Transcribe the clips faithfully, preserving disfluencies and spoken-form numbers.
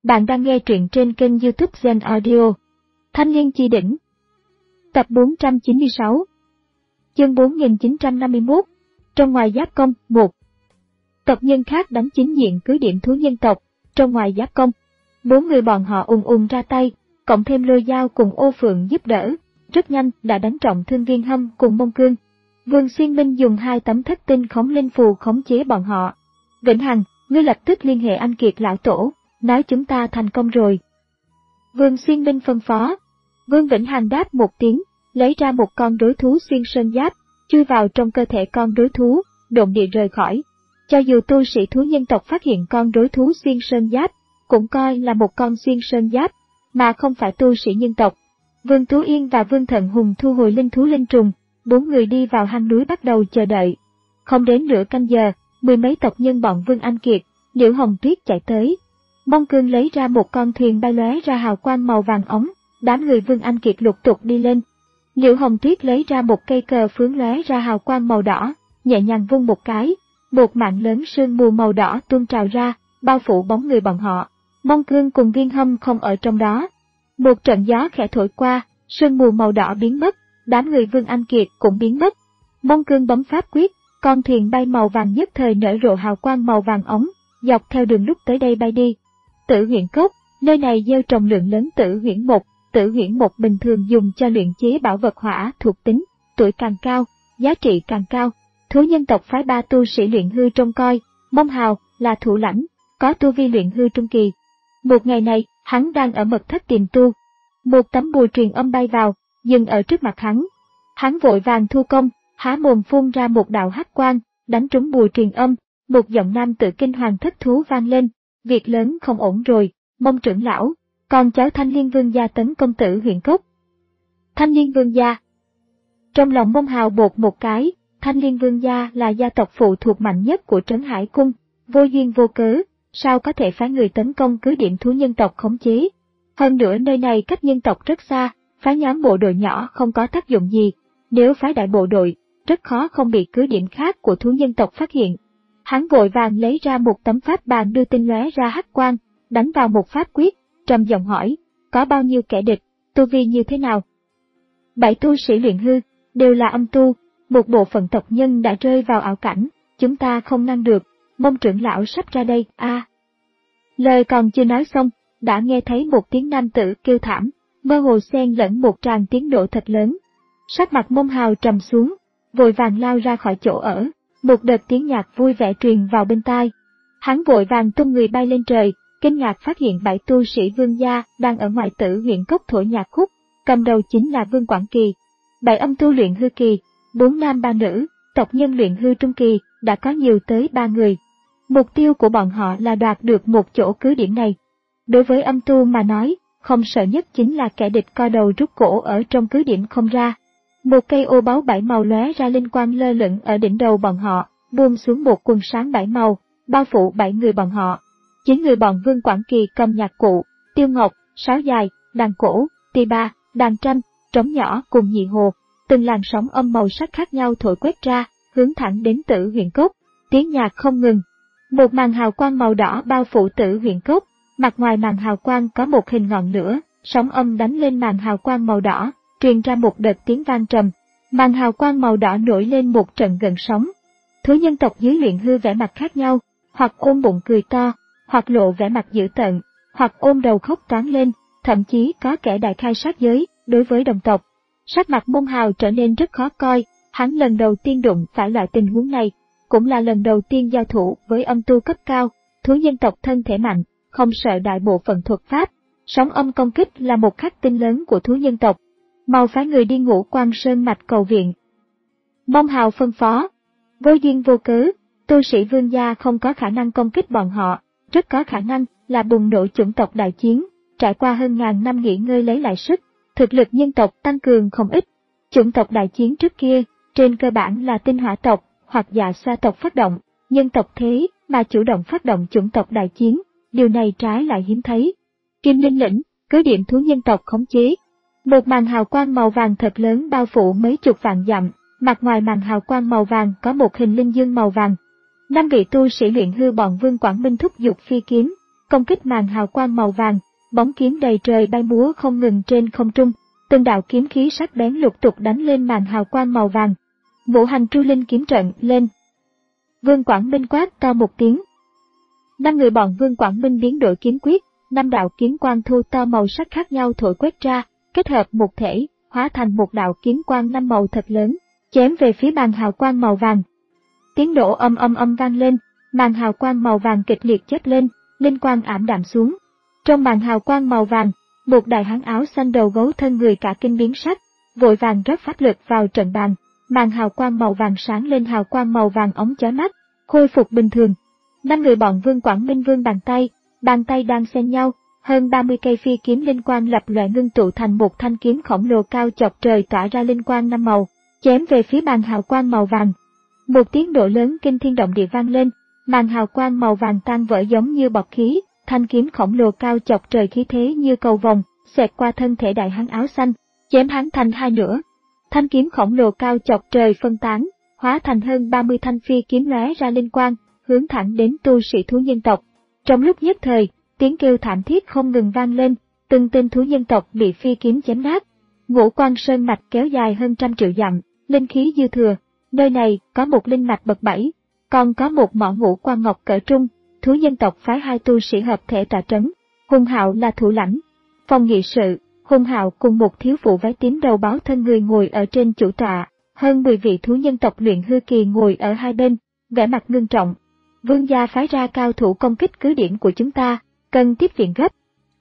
Bạn đang nghe truyện trên kênh YouTube Zen Audio. Thanh niên chi đỉnh. Tập bốn trăm chín mươi sáu. Chương bốn nghìn chín trăm năm mươi mốt. Trong ngoài giáp công, một. Tộc nhân khác đánh chính diện cứ điểm thú nhân tộc, trong ngoài giáp công. Bốn người bọn họ ùng ùng ra tay, cộng thêm Lôi Dao cùng Ô Phượng giúp đỡ, rất nhanh đã đánh trọng thương Viên Hâm cùng Mông Cương. Vương Xuyên Minh dùng hai tấm thất tinh khống linh phù khống chế bọn họ. Vĩnh Hằng, ngươi lập tức liên hệ anh Kiệt lão tổ, nói chúng ta thành công rồi. Vương Xuyên Minh phân phó. Vương Vĩnh Hằng đáp một tiếng, lấy ra một con đối thú xuyên sơn giáp, chui vào trong cơ thể con đối thú, độn địa rời khỏi. Cho dù tu sĩ thú nhân tộc phát hiện con đối thú xuyên sơn giáp, cũng coi là một con xuyên sơn giáp, mà không phải tu sĩ nhân tộc. Vương Tú Yên và Vương Thận Hùng thu hồi linh thú linh trùng, bốn người đi vào hang núi bắt đầu chờ đợi. Không đến nửa canh giờ, mười mấy tộc nhân bọn Vương Anh Kiệt, Liễu Hồng Tuyết chạy tới. Mông Cương lấy ra một con thuyền bay lóe ra hào quang màu vàng ống, đám người Vương Anh Kiệt lục tục đi lên. Liễu Hồng Tuyết lấy ra một cây cờ phướng lóe ra hào quang màu đỏ, nhẹ nhàng vung một cái, một mảng lớn sương mù màu đỏ tuôn trào ra, bao phủ bóng người bọn họ. Mông Cương cùng Viên Hâm không ở trong đó. Một trận gió khẽ thổi qua, sương mù màu đỏ biến mất, đám người Vương Anh Kiệt cũng biến mất. Mông Cương bấm pháp quyết, con thuyền bay màu vàng nhất thời nở rộ hào quang màu vàng ống, dọc theo đường lúc tới đây bay đi. Tử Huyễn Cốc, nơi này gieo trồng lượng lớn tử huyễn mục, tử huyễn mục bình thường dùng cho luyện chế bảo vật hỏa thuộc tính, tuổi càng cao, giá trị càng cao. Thú nhân tộc phái ba tu sĩ luyện hư trông coi, Mông Hào là thủ lãnh, có tu vi luyện hư trung kỳ. Một ngày này, hắn đang ở mật thất tìm tu. Một tấm bùa truyền âm bay vào, dừng ở trước mặt hắn. Hắn vội vàng thu công, há mồm phun ra một đạo hắc quang, đánh trúng bùa truyền âm, một giọng nam tự kinh hoàng thất thú vang lên. Việc lớn không ổn rồi, Mông trưởng lão, con cháu Thanh Liên Vương gia tấn công Tử Huyễn Cốc. Thanh Liên Vương gia. Trong lòng Mông Hào bột một cái, Thanh Liên Vương gia là gia tộc phụ thuộc mạnh nhất của Trấn Hải Cung, vô duyên vô cớ, sao có thể phái người tấn công cứ điểm thú nhân tộc khống chế. Hơn nữa nơi này cách nhân tộc rất xa, phái nhóm bộ đội nhỏ không có tác dụng gì, nếu phái đại bộ đội, rất khó không bị cứ điểm khác của thú nhân tộc phát hiện. Hắn vội vàng lấy ra một tấm pháp bàn đưa tinh lóe ra hắc quang, đánh vào một pháp quyết, trầm giọng hỏi, có bao nhiêu kẻ địch, tu vi như thế nào? Bảy tu sĩ luyện hư, đều là âm tu, một bộ phận tộc nhân đã rơi vào ảo cảnh, chúng ta không ngăn được, Mông trưởng lão sắp ra đây, a. À. Lời còn chưa nói xong, đã nghe thấy một tiếng nam tử kêu thảm, mơ hồ xen lẫn một tràng tiếng nổ thật lớn. Sắc mặt Mông Hào trầm xuống, vội vàng lao ra khỏi chỗ ở. Một đợt tiếng nhạc vui vẻ truyền vào bên tai. Hắn vội vàng tung người bay lên trời, kinh ngạc phát hiện bảy tu sĩ Vương gia đang ở ngoài Tử Huyễn Cốc thổi nhạc khúc, cầm đầu chính là Vương Quảng Kỳ. Bảy âm tu luyện hư kỳ, bốn nam ba nữ, tộc nhân luyện hư trung kỳ, đã có nhiều tới ba người. Mục tiêu của bọn họ là đoạt được một chỗ cứ điểm này. Đối với âm tu mà nói, không sợ nhất chính là kẻ địch co đầu rút cổ ở trong cứ điểm không ra. Một cây ô báu bảy màu lóe ra linh quang lơ lửng ở đỉnh đầu bọn họ, buông xuống một quần sáng bảy màu, bao phủ bảy người bọn họ. Chín người bọn Vương Quảng Kỳ cầm nhạc cụ, tiêu ngọc, sáo dài, đàn cổ, tỳ ba, đàn tranh, trống nhỏ cùng nhị hồ, từng làn sóng âm màu sắc khác nhau thổi quét ra, hướng thẳng đến Tử Huyễn Cốc. Tiếng nhạc không ngừng. Một màn hào quang màu đỏ bao phủ Tử Huyễn Cốc, mặt ngoài màn hào quang có một hình ngọn lửa, sóng âm đánh lên màn hào quang màu đỏ, truyền ra một đợt tiếng vang trầm. Màn hào quang màu đỏ nổi lên một trận gợn sóng. Thú nhân tộc dưới luyện hư vẻ mặt khác nhau, hoặc ôm bụng cười to, hoặc lộ vẻ mặt dữ tợn, hoặc ôm đầu khóc toáng lên, thậm chí có kẻ đại khai sát giới đối với đồng tộc. Sắc mặt Mông Hào trở nên rất khó coi, hắn lần đầu tiên đụng phải loại tình huống này, cũng là lần đầu tiên giao thủ với âm tu cấp cao. Thú nhân tộc thân thể mạnh, không sợ đại bộ phận thuật pháp, sóng âm công kích là một khắc tinh lớn của thú nhân tộc. Mau phái người đi Ngũ Quan Sơn mạch cầu viện. Mông Hào phân phó. Vô duyên vô cớ, tu sĩ Vương gia không có khả năng công kích bọn họ, rất có khả năng là bùng nổ chủng tộc đại chiến, trải qua hơn ngàn năm nghỉ ngơi lấy lại sức, thực lực nhân tộc tăng cường không ít. Chủng tộc đại chiến trước kia, trên cơ bản là tinh hỏa tộc hoặc dạ xoa tộc phát động, nhân tộc thế mà chủ động phát động chủng tộc đại chiến, điều này trái lại hiếm thấy. Kim Linh Lĩnh, cứ điểm thú nhân tộc khống chế. Một màn hào quang màu vàng thật lớn bao phủ mấy chục vạn dặm, mặt ngoài màn hào quang màu vàng có một hình linh dương màu vàng. Năm vị tu sĩ luyện hư bọn Vương Quảng Minh thúc giục phi kiếm, công kích màn hào quang màu vàng, bóng kiếm đầy trời bay múa không ngừng trên không trung, từng đạo kiếm khí sắc bén lục tục đánh lên màn hào quang màu vàng. Ngũ hành tru linh kiếm trận lên. Vương Quảng Minh quát to một tiếng. Năm người bọn Vương Quảng Minh biến đổi kiếm quyết, năm đạo kiếm quang thu to màu sắc khác nhau thổi quét ra, kết hợp một thể, hóa thành một đạo kiếm quang năm màu thật lớn, chém về phía màn hào quang màu vàng. Tiếng nổ âm âm âm vang lên, màn hào quang màu vàng kịch liệt chớp lên, linh quang ảm đạm xuống. Trong màn hào quang màu vàng, một đại hán áo xanh đầu gấu thân người cả kinh biến sắc, vội vàng rót pháp lực vào trận bàn. Màn hào quang màu vàng sáng lên hào quang màu vàng ống chói mắt, khôi phục bình thường. Năm người bọn Vương Quảng Minh vươn bàn tay, bàn tay đang xen nhau, hơn ba mươi cây phi kiếm linh quang lập loại ngưng tụ thành một thanh kiếm khổng lồ cao chọc trời tỏa ra linh quang năm màu, chém về phía màn hào quang màu vàng. Một tiếng nổ lớn kinh thiên động địa vang lên, màn hào quang màu vàng tan vỡ giống như bọt khí, thanh kiếm khổng lồ cao chọc trời khí thế như cầu vồng, xẹt qua thân thể đại hán áo xanh, chém hắn thành hai nửa. Thanh kiếm khổng lồ cao chọc trời phân tán, hóa thành hơn ba mươi thanh phi kiếm lóe ra linh quang, hướng thẳng đến tu sĩ thú nhân tộc. Trong lúc nhất thời, tiếng kêu thảm thiết không ngừng vang lên, từng tên thú nhân tộc bị phi kiếm chém nát. Ngũ Quan Sơn mạch kéo dài hơn trăm triệu dặm, linh khí dư thừa. Nơi này có một linh mạch bậc bảy, còn có một mỏ ngũ quan ngọc cỡ trung. Thú nhân tộc phái hai tu sĩ hợp thể tọa trấn. Hùng Hạo là thủ lãnh. Phòng nghị sự, Hùng Hạo cùng một thiếu phụ váy tím đầu báo thân người ngồi ở trên chủ tọa, hơn mười vị thú nhân tộc luyện hư kỳ ngồi ở hai bên, vẻ mặt ngưng trọng. Vương gia phái ra cao thủ công kích cứ điểm của chúng ta, cần tiếp viện gấp.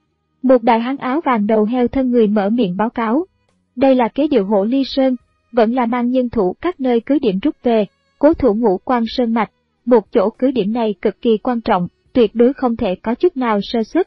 Một đại hán áo vàng đầu heo thân người mở miệng báo cáo. Đây là kế điệu Hổ Ly Sơn, vẫn là mang nhân thủ các nơi cứ điểm rút về, cố thủ Ngũ Quan Sơn mạch. Một chỗ cứ điểm này cực kỳ quan trọng, tuyệt đối không thể có chút nào sơ suất.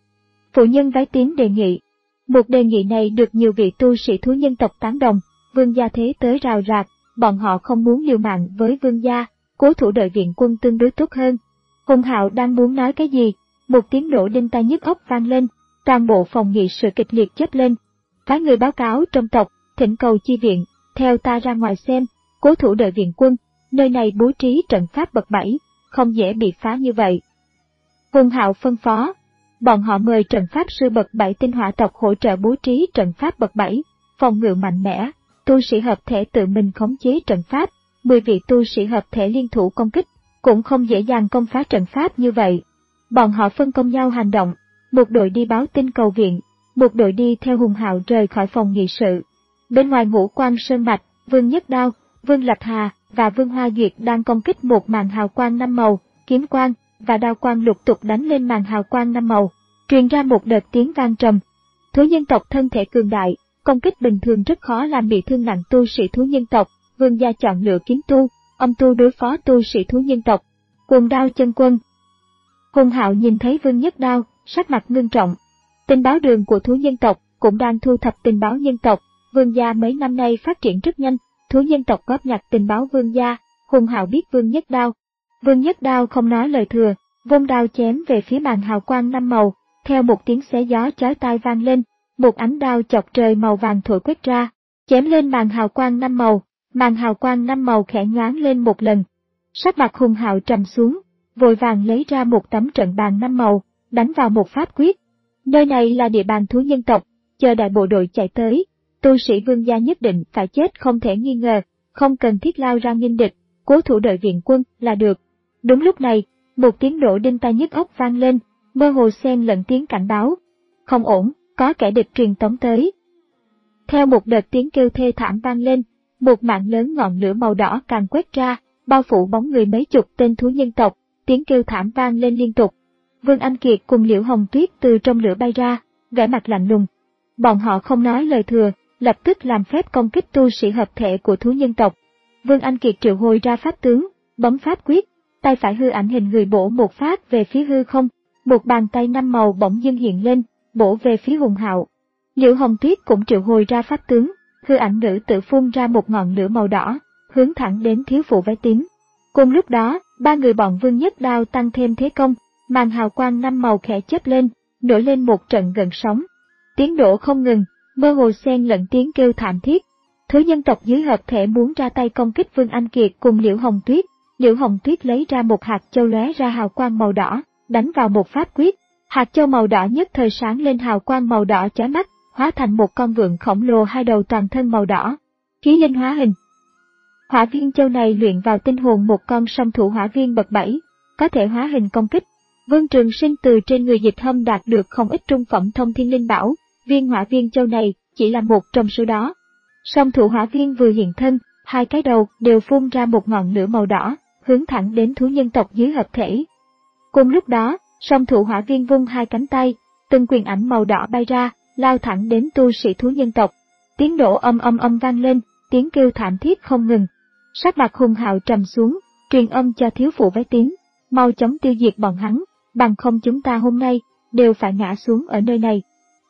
Phụ nhân váy tím đề nghị. Một đề nghị này được nhiều vị tu sĩ thú nhân tộc tán đồng, vương gia thế tới rào rạc, bọn họ không muốn liều mạng với vương gia, cố thủ đợi viện quân tương đối tốt hơn. Hùng Hạo đang muốn nói cái gì, một tiếng nổ đinh tai nhức óc vang lên, toàn bộ phòng nghị sự kịch liệt chớp lên. Phái người báo cáo trong tộc, thỉnh cầu chi viện, theo ta ra ngoài xem, cố thủ đợi viện quân. Nơi này bố trí trận pháp bậc bảy, không dễ bị phá như vậy. Hùng Hạo phân phó, bọn họ mời trận pháp sư bậc bảy tinh hỏa tộc hỗ trợ bố trí trận pháp bậc bảy, phòng ngự mạnh mẽ, tu sĩ hợp thể tự mình khống chế trận pháp, mười vị tu sĩ hợp thể liên thủ công kích, cũng không dễ dàng công phá trận pháp như vậy. Bọn họ phân công nhau hành động, một đội đi báo tin cầu viện, một đội đi theo Hùng Hạo rời khỏi phòng nghị sự. Bên ngoài Ngũ Quan Sơn mạch, Vương Nhất Đao, Vương Lập Hà và Vương Hoa Duyệt đang công kích một màn hào quang năm màu, kiếm quang và đao quang lục tục đánh lên màn hào quang năm màu, truyền ra một đợt tiếng vang trầm. Thú nhân tộc thân thể cường đại, công kích bình thường rất khó làm bị thương nặng tu sĩ thú nhân tộc. Vương gia chọn lựa kiếm tu, âm tu đối phó tu sĩ thú nhân tộc. Quần đao chân quân. Hùng Hạo nhìn thấy Vương Nhất Đao, sắc mặt ngưng trọng. Tình báo đường của thú nhân tộc cũng đang thu thập tình báo nhân tộc. Vương gia mấy năm nay phát triển rất nhanh. Thú nhân tộc góp nhặt tình báo vương gia, Hùng Hạo biết Vương Nhất Đao. Vương Nhất Đao không nói lời thừa, vung đao chém về phía màn hào quang năm màu, theo một tiếng xé gió chói tai vang lên, một ánh đao chọc trời màu vàng thổi quét ra, chém lên màn hào quang năm màu, màn hào quang năm màu khẽ nhoáng lên một lần. Sắc mặt Hùng Hạo trầm xuống, vội vàng lấy ra một tấm trận bàn năm màu, đánh vào một pháp quyết. Nơi này là địa bàn thú nhân tộc, chờ đại bộ đội chạy tới. Tu sĩ vương gia nhất định phải chết không thể nghi ngờ, không cần thiết lao ra nghênh địch, cố thủ đợi viện quân là được. Đúng lúc này, một tiếng nổ đinh tai nhức óc vang lên, mơ hồ xen lẫn tiếng cảnh báo. Không ổn, có kẻ địch truyền tống tới. Theo một đợt tiếng kêu thê thảm vang lên, một mạng lớn ngọn lửa màu đỏ càng quét ra, bao phủ bóng người mấy chục tên thú nhân tộc, tiếng kêu thảm vang lên liên tục. Vương Anh Kiệt cùng Liễu Hồng Tuyết từ trong lửa bay ra, vẻ mặt lạnh lùng. Bọn họ không nói lời thừa, lập tức làm phép công kích tu sĩ hợp thể của thú nhân tộc. Vương Anh Kiệt triệu hồi ra pháp tướng, bấm pháp quyết, tay phải hư ảnh hình người bổ một phát về phía hư không, một bàn tay năm màu bỗng dưng hiện lên, bổ về phía Hùng Hạo. Liễu Hồng Tuyết cũng triệu hồi ra pháp tướng, hư ảnh nữ tự phun ra một ngọn lửa màu đỏ, hướng thẳng đến thiếu phụ váy tím. Cùng lúc đó, ba người bọn Vương Nhất Đao tăng thêm thế công, màn hào quang năm màu khẽ chớp lên, nổi lên một trận gần sóng. Tiếng nổ không ngừng, mơ hồ xen lẫn tiếng kêu thảm thiết. Thứ nhân tộc dưới hợp thể muốn ra tay công kích Vương Anh Kiệt cùng Liễu Hồng Tuyết. Liễu Hồng Tuyết lấy ra một hạt châu lóe ra hào quang màu đỏ, đánh vào một pháp quyết. Hạt châu màu đỏ nhất thời sáng lên hào quang màu đỏ chói mắt, hóa thành một con vượn khổng lồ hai đầu toàn thân màu đỏ. Khí linh hóa hình. Hỏa viên châu này luyện vào tinh hồn một con song thủ hỏa viên bậc bảy, có thể hóa hình công kích. Vương Trường Sinh từ trên người Dịch Hâm đạt được không ít trung phẩm thông thiên linh bảo, viên hỏa viên châu này chỉ là một trong số đó. Song thủ hỏa viên vừa hiện thân, hai cái đầu đều phun ra một ngọn lửa màu đỏ, hướng thẳng đến thú nhân tộc dưới hợp thể. Cùng lúc đó, song thủ hỏa viên vung hai cánh tay, từng quyền ảnh màu đỏ bay ra, lao thẳng đến tu sĩ thú nhân tộc. Tiếng nổ âm âm âm vang lên, tiếng kêu thảm thiết không ngừng. Sắc mặt Hùng Hạo trầm xuống, truyền âm cho thiếu phụ váy tím, mau chóng tiêu diệt bọn hắn, bằng không chúng ta hôm nay đều phải ngã xuống ở nơi này.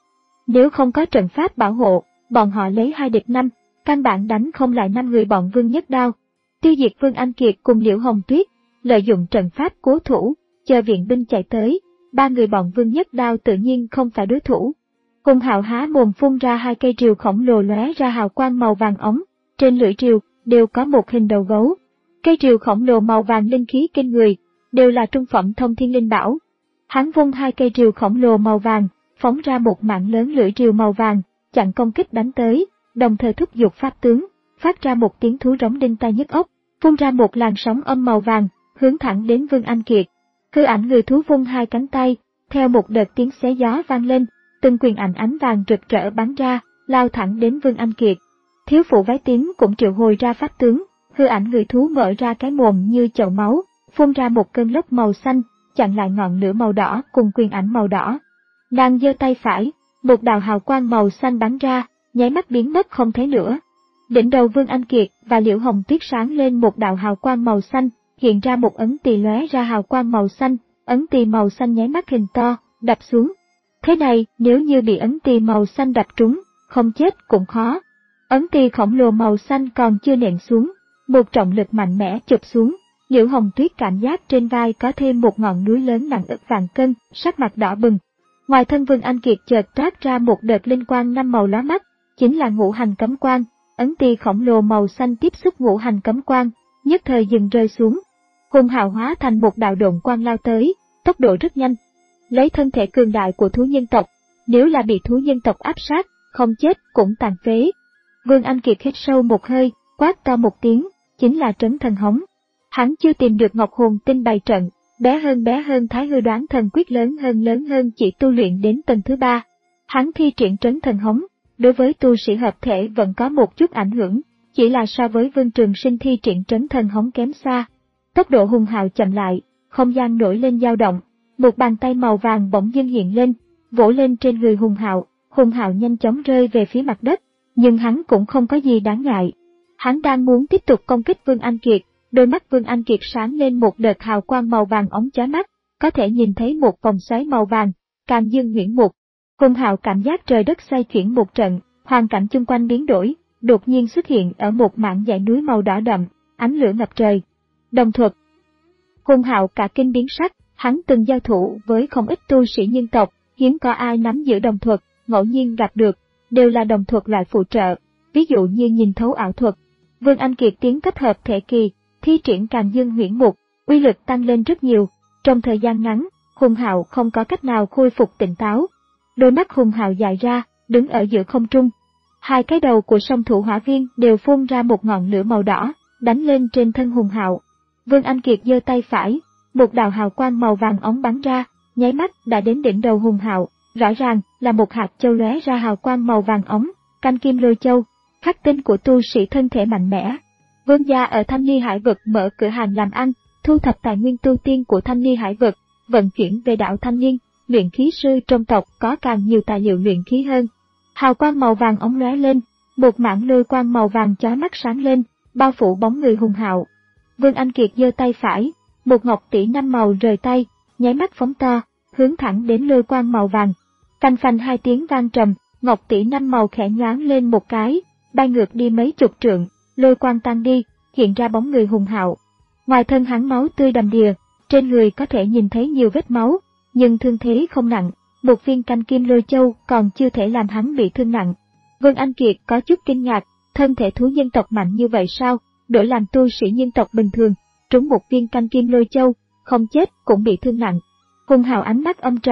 Nếu không có trận pháp bảo hộ, bọn họ lấy hai địch năm, căn bản đánh không lại năm người bọn Vương Nhất Đao. Tiêu diệt Vương Anh Kiệt cùng Liễu Hồng Tuyết, lợi dụng trận pháp cố thủ, chờ viện binh chạy tới, ba người bọn Vương Nhất Đao tự nhiên không phải đối thủ. Hùng Hạo há mồm phun ra hai cây rìu khổng lồ lóe ra hào quang màu vàng ống, trên lưỡi rìu đều có một hình đầu gấu. Cây rìu khổng lồ màu vàng linh khí kinh người, đều là trung phẩm thông thiên linh bảo. Hắn vung hai cây rìu khổng lồ màu vàng, phóng ra một mạng lớn lưỡi rìu màu vàng, chặn công kích đánh tới, đồng thời thúc giục pháp tướng, phát ra một tiếng thú rống đinh tai nhức óc, phun ra một làn sóng âm màu vàng, hướng thẳng đến Vương Anh Kiệt. Hư ảnh người thú vung hai cánh tay, theo một đợt tiếng xé gió vang lên, từng quyền ảnh ánh vàng rực rỡ bắn ra, lao thẳng đến Vương Anh Kiệt. Thiếu phụ váy tím cũng triệu hồi ra pháp tướng, hư ảnh người thú mở ra cái mồm như chậu máu, phun ra một cơn lốc màu xanh, chặn lại ngọn lửa màu đỏ cùng quyền ảnh màu đỏ. Nàng giơ tay phải, một đạo hào quang màu xanh bắn ra, nháy mắt biến mất không thấy nữa. Đỉnh đầu Vương Anh Kiệt và Liễu Hồng Tuyết sáng lên một đạo hào quang màu xanh, hiện ra một ấn tỳ lóe ra hào quang màu xanh, ấn tỳ màu xanh nháy mắt hình to, đập xuống. Thế này, nếu như bị ấn tỳ màu xanh đập trúng, không chết cũng khó. Ấn tỳ khổng lồ màu xanh còn chưa nện xuống, một trọng lực mạnh mẽ chụp xuống. Liễu Hồng Tuyết cảm giác trên vai có thêm một ngọn núi lớn nặng ức vạn cân, sắc mặt đỏ bừng. Ngoài thân Vương Anh Kiệt chợt toát ra một đợt linh quang năm màu lóa mắt, chính là ngũ hành cấm quang. Ấn tỳ khổng lồ màu xanh tiếp xúc ngũ hành cấm quang, nhất thời dừng rơi xuống. Hùng Hạo hóa thành một đạo độn quang lao tới, tốc độ rất nhanh. Lấy thân thể cường đại của thú nhân tộc, nếu là bị thú nhân tộc áp sát, không chết cũng tàn phế. Vương Anh Kiệt hít sâu một hơi, quát to một tiếng, chính là trấn thần hống. Hắn chưa tìm được Ngọc Hồn Tinh bày trận, bé hơn bé hơn Thái Hư Đoán Thần Quyết, lớn hơn lớn hơn chỉ tu luyện đến tầng thứ ba. Hắn thi triển trấn thần hống, đối với tu sĩ hợp thể vẫn có một chút ảnh hưởng, chỉ là so với Vương Trường Sinh thi triển trấn thần hống kém xa. Tốc độ Hùng Hạo chậm lại, không gian nổi lên dao động, một bàn tay màu vàng bỗng dưng hiện lên, vỗ lên trên người Hùng Hạo. Hùng Hạo nhanh chóng rơi về phía mặt đất, nhưng hắn cũng không có gì đáng ngại. Hắn đang muốn tiếp tục công kích Vương Anh Kiệt, đôi mắt Vương Anh Kiệt sáng lên một đợt hào quang màu vàng óng chói mắt, có thể nhìn thấy một vòng xoáy màu vàng, càng dương huyễn mục. Hùng Hạo cảm giác trời đất xoay chuyển một trận, hoàn cảnh chung quanh biến đổi, đột nhiên xuất hiện ở một mảng dãy núi màu đỏ đậm, ánh lửa ngập trời. Đồng thuật. Hùng Hạo cả kinh biến sắc, hắn từng giao thủ với không ít tu sĩ nhân tộc, hiếm có ai nắm giữ đồng thuật, ngẫu nhiên gặp được, đều là đồng thuật loại phụ trợ, ví dụ như nhìn thấu ảo thuật. Vương Anh Kiệt tiến cấp hợp thể kỳ, thi triển càng dương huyễn mục, uy lực tăng lên rất nhiều. Trong thời gian ngắn, Hùng Hạo không có cách nào khôi phục tỉnh táo. Đôi mắt Hùng Hạo dài ra, đứng ở giữa không trung. Hai cái đầu của song thủ hỏa viên đều phun ra một ngọn lửa màu đỏ, đánh lên trên thân Hùng Hạo. Vương Anh Kiệt giơ tay phải, một đạo hào quang màu vàng óng bắn ra, nháy mắt đã đến đỉnh đầu Hùng Hạo, rõ ràng là một hạt châu lóe ra hào quang màu vàng óng, canh kim lôi châu, khắc tinh của tu sĩ thân thể mạnh mẽ. Vương gia ở Thanh Ly Hải vực mở cửa hàng làm ăn, thu thập tài nguyên tu tiên của Thanh Ly Hải vực, vận chuyển về đảo Thanh Niên, luyện khí sư trong tộc có càng nhiều tài liệu luyện khí hơn. Hào quang màu vàng óng lóe lên, một mảng lôi quang màu vàng chói mắt sáng lên, bao phủ bóng người Hùng Hạo. Vương Anh Kiệt giơ tay phải, một ngọc tỷ năm màu rời tay, nháy mắt phóng to, hướng thẳng đến lôi quang màu vàng. Canh phanh hai tiếng vang trầm, ngọc tỷ năm màu khẽ nhoáng lên một cái, bay ngược đi mấy chục trượng, lôi quang tan đi, hiện ra bóng người Hùng Hạo. Ngoài thân hắn máu tươi đầm đìa, trên người có thể nhìn thấy nhiều vết máu, nhưng thương thế không nặng, một viên canh kim lôi châu còn chưa thể làm hắn bị thương nặng. Vương Anh Kiệt có chút kinh ngạc, thân thể thú nhân tộc mạnh như vậy sao, đổi làm tu sĩ nhân tộc bình thường, trúng một viên canh kim lôi châu, không chết cũng bị thương nặng. Hùng Hạo ánh mắt âm trầm,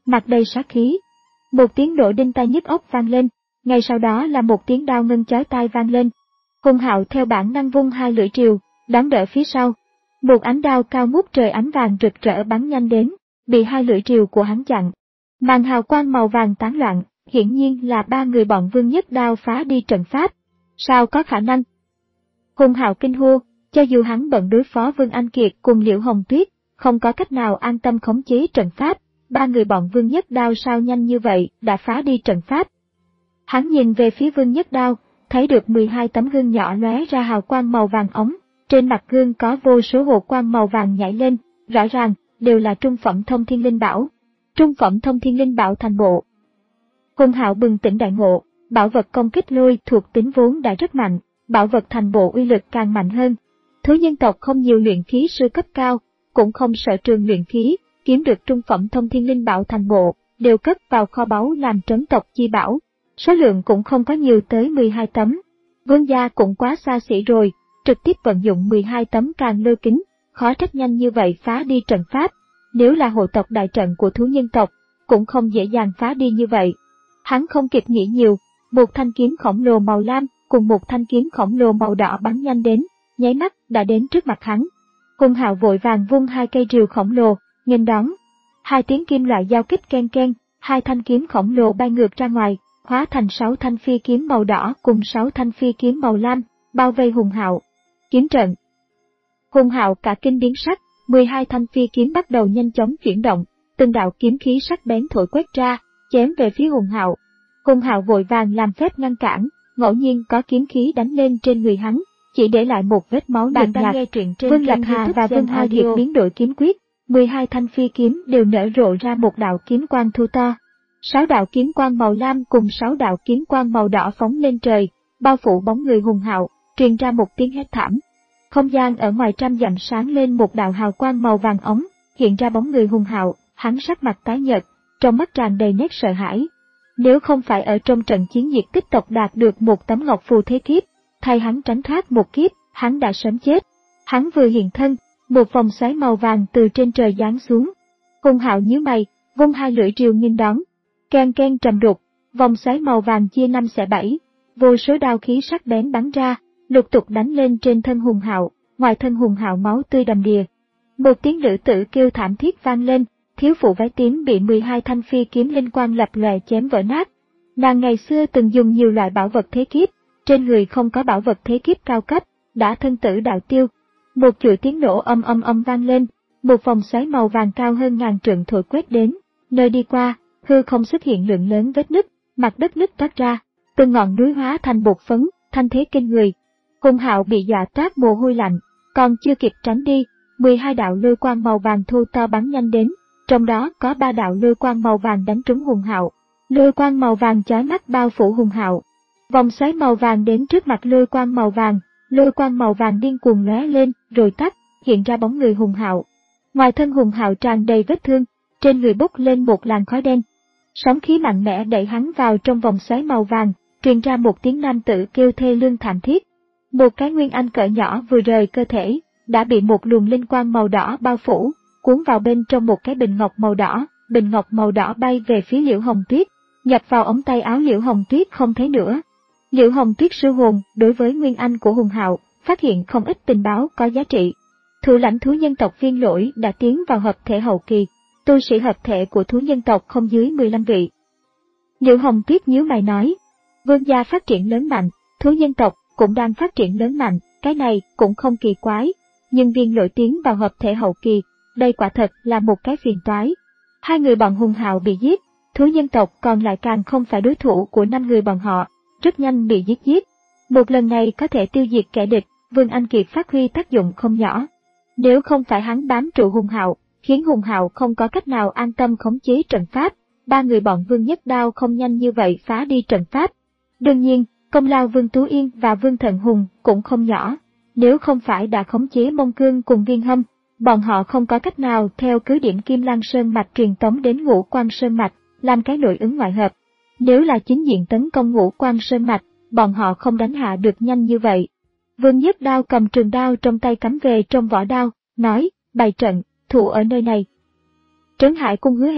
mặt đầy sát khí. Một tiếng nổ đinh tai nhức óc vang lên, ngay sau đó là một tiếng đao ngân chói tai vang lên. Hùng Hạo theo bản năng vung hai lưỡi rìu, đón đỡ phía sau. Một ánh đao cao ngút trời ánh vàng rực rỡ bắn nhanh đến, bị hai lưỡi rìu của hắn chặn. Màn hào quang màu vàng tán loạn, hiển nhiên là ba người bọn Vương Nhất Đao phá đi trận pháp. Sao có khả năng? Hùng Hạo kinh hô, cho dù hắn bận đối phó Vương Anh Kiệt cùng Liễu Hồng Tuyết, không có cách nào an tâm khống chế trận pháp, ba người bọn Vương Nhất Đao sao nhanh như vậy đã phá đi trận pháp. Hắn nhìn về phía Vương Nhất Đao, thấy được mười hai tấm gương nhỏ lóe ra hào quang màu vàng ống, trên mặt gương có vô số hồ quang màu vàng nhảy lên, rõ ràng đều là trung phẩm thông thiên linh bảo. Trung phẩm thông thiên linh bảo thành bộ. Hùng Hạo bừng tỉnh đại ngộ, bảo vật công kích lôi thuộc tính vốn đã rất mạnh, bảo vật thành bộ uy lực càng mạnh hơn. Thú nhân tộc không nhiều luyện khí sư cấp cao, cũng không sở trường luyện khí, kiếm được trung phẩm thông thiên linh bảo thành bộ, đều cất vào kho báu làm trấn tộc chi bảo. Số lượng cũng không có nhiều tới mười hai tấm. Vương gia cũng quá xa xỉ rồi, trực tiếp vận dụng mười hai tấm càng lơ kính, khó trách nhanh như vậy phá đi trận pháp. Nếu là hộ tộc đại trận của thú nhân tộc, cũng không dễ dàng phá đi như vậy. Hắn không kịp nghĩ nhiều, một thanh kiếm khổng lồ màu lam cùng một thanh kiếm khổng lồ màu đỏ bắn nhanh đến, nháy mắt đã đến trước mặt hắn. Hùng Hạo vội vàng vung hai cây rìu khổng lồ, nghênh đón. Hai tiếng kim loại giao kích ken ken, hai thanh kiếm khổng lồ bay ngược ra ngoài, hóa thành sáu thanh phi kiếm màu đỏ cùng sáu thanh phi kiếm màu lam, bao vây Hùng Hạo. Kiếm trận. Hùng Hạo cả kinh biến sắc, mười hai thanh phi kiếm bắt đầu nhanh chóng chuyển động, từng đạo kiếm khí sắc bén thổi quét ra, chém về phía Hùng Hạo. Hùng Hạo vội vàng làm phép ngăn cản, ngẫu nhiên có kiếm khí đánh lên trên người hắn, chỉ để lại một vết máu nhợt nhạt. Vương Lập Hà và Vương Hoa Diệt biến đổi kiếm quyết, mười hai thanh phi kiếm đều nở rộ ra một đạo kiếm quang thu to. Sáu đạo kiếm quang màu lam cùng sáu đạo kiếm quang màu đỏ phóng lên trời, bao phủ bóng người Hùng Hạo, truyền ra một tiếng hét thảm. Không gian ở ngoài trăm dặm sáng lên một đạo hào quang màu vàng ống, hiện ra bóng người Hùng Hạo, hắn sắc mặt tái nhợt, trong mắt tràn đầy nét sợ hãi. Nếu không phải ở trong trận chiến diệt tích tộc đạt được một tấm ngọc phù thế kiếp, thay hắn tránh thoát một kiếp, hắn đã sớm chết. Hắn vừa hiện thân, một vòng xoáy màu vàng từ trên trời giáng xuống. Hùng Hạo nhíu mày, vung hai lưỡi rìu nghênh đón. Ken ken trầm đục, vòng xoáy màu vàng chia năm xẻ bảy, vô số đao khí sắc bén bắn ra, lục tục đánh lên trên thân Hùng Hạo, ngoài thân Hùng Hạo máu tươi đầm đìa. Một tiếng nữ tử kêu thảm thiết vang lên, thiếu phụ váy tím bị mười hai thanh phi kiếm linh quang lập lòe chém vỡ nát. Nàng ngày xưa từng dùng nhiều loại bảo vật thế kiếp, trên người không có bảo vật thế kiếp cao cấp, đã thân tử đạo tiêu. Một chuỗi tiếng nổ âm âm âm vang lên, một vòng xoáy màu vàng cao hơn ngàn trượng thổi quét đến, nơi đi qua, hư không xuất hiện lượng lớn vết nứt, mặt đất nứt toát ra, từng ngọn núi hóa thành bột phấn, thanh thế kinh người. Hùng Hạo bị dọa toát mồ hôi lạnh, còn chưa kịp tránh đi, mười hai đạo lôi quang màu vàng thu to bắn nhanh đến, trong đó có ba đạo lôi quang màu vàng đánh trúng Hùng Hạo. Lôi quang màu vàng chói mắt bao phủ Hùng Hạo. Vòng xoáy màu vàng đến trước mặt lôi quang màu vàng, lôi quang màu vàng điên cuồng lóe lên, rồi tắt, hiện ra bóng người Hùng Hạo. Ngoài thân Hùng Hạo tràn đầy vết thương, trên người bốc lên một làn khói đen. Sóng khí mạnh mẽ đẩy hắn vào trong vòng xoáy màu vàng, truyền ra một tiếng nam tử kêu thê lương thảm thiết. Một cái nguyên anh cỡ nhỏ vừa rời cơ thể, đã bị một luồng linh quang màu đỏ bao phủ, cuốn vào bên trong một cái bình ngọc màu đỏ, bình ngọc màu đỏ bay về phía Liễu Hồng Tuyết, nhập vào ống tay áo Liễu Hồng Tuyết không thấy nữa. Liễu Hồng Tuyết sư hồn đối với nguyên anh của Hùng Hạo, phát hiện không ít tình báo có giá trị. Thủ lãnh thú nhân tộc Viên Lỗi đã tiến vào hợp thể hậu kỳ, tu sĩ hợp thể của thú nhân tộc không dưới mười lăm vị. Liễu Hồng Tuyết nhíu mày nói, vương gia phát triển lớn mạnh, thú nhân tộc cũng đang phát triển lớn mạnh, cái này cũng không kỳ quái, nhưng Viên Lỗi tiến vào hợp thể hậu kỳ, đây quả thật là một cái phiền toái. Hai người bọn Hùng Hạo bị giết, thú nhân tộc còn lại càng không phải đối thủ của năm người bọn họ, rất nhanh bị giết giết. Một lần này có thể tiêu diệt kẻ địch, Vương Anh Kiệt phát huy tác dụng không nhỏ. Nếu không phải hắn bám trụ Hùng Hạo, khiến Hùng Hạo không có cách nào an tâm khống chế trận pháp, ba người bọn Vương Nhất Đao không nhanh như vậy phá đi trận pháp. Đương nhiên, công lao Vương Tú Yên và Vương Thần Hùng cũng không nhỏ. Nếu không phải đã khống chế Mông Cương cùng Viên Hâm, bọn họ không có cách nào theo cứ điểm Kim Lăng Sơn Mạch truyền tống đến Ngũ Quan Sơn Mạch, làm cái nội ứng ngoại hợp. Nếu là chính diện tấn công Ngũ Quan Sơn Mạch, bọn họ không đánh hạ được nhanh như vậy. Vương Nhất Đao cầm trường đao trong tay cắm về trong vỏ đao, nói, bày trận, thủ ở nơi này. Trấn Hải Cung hứa hẹn,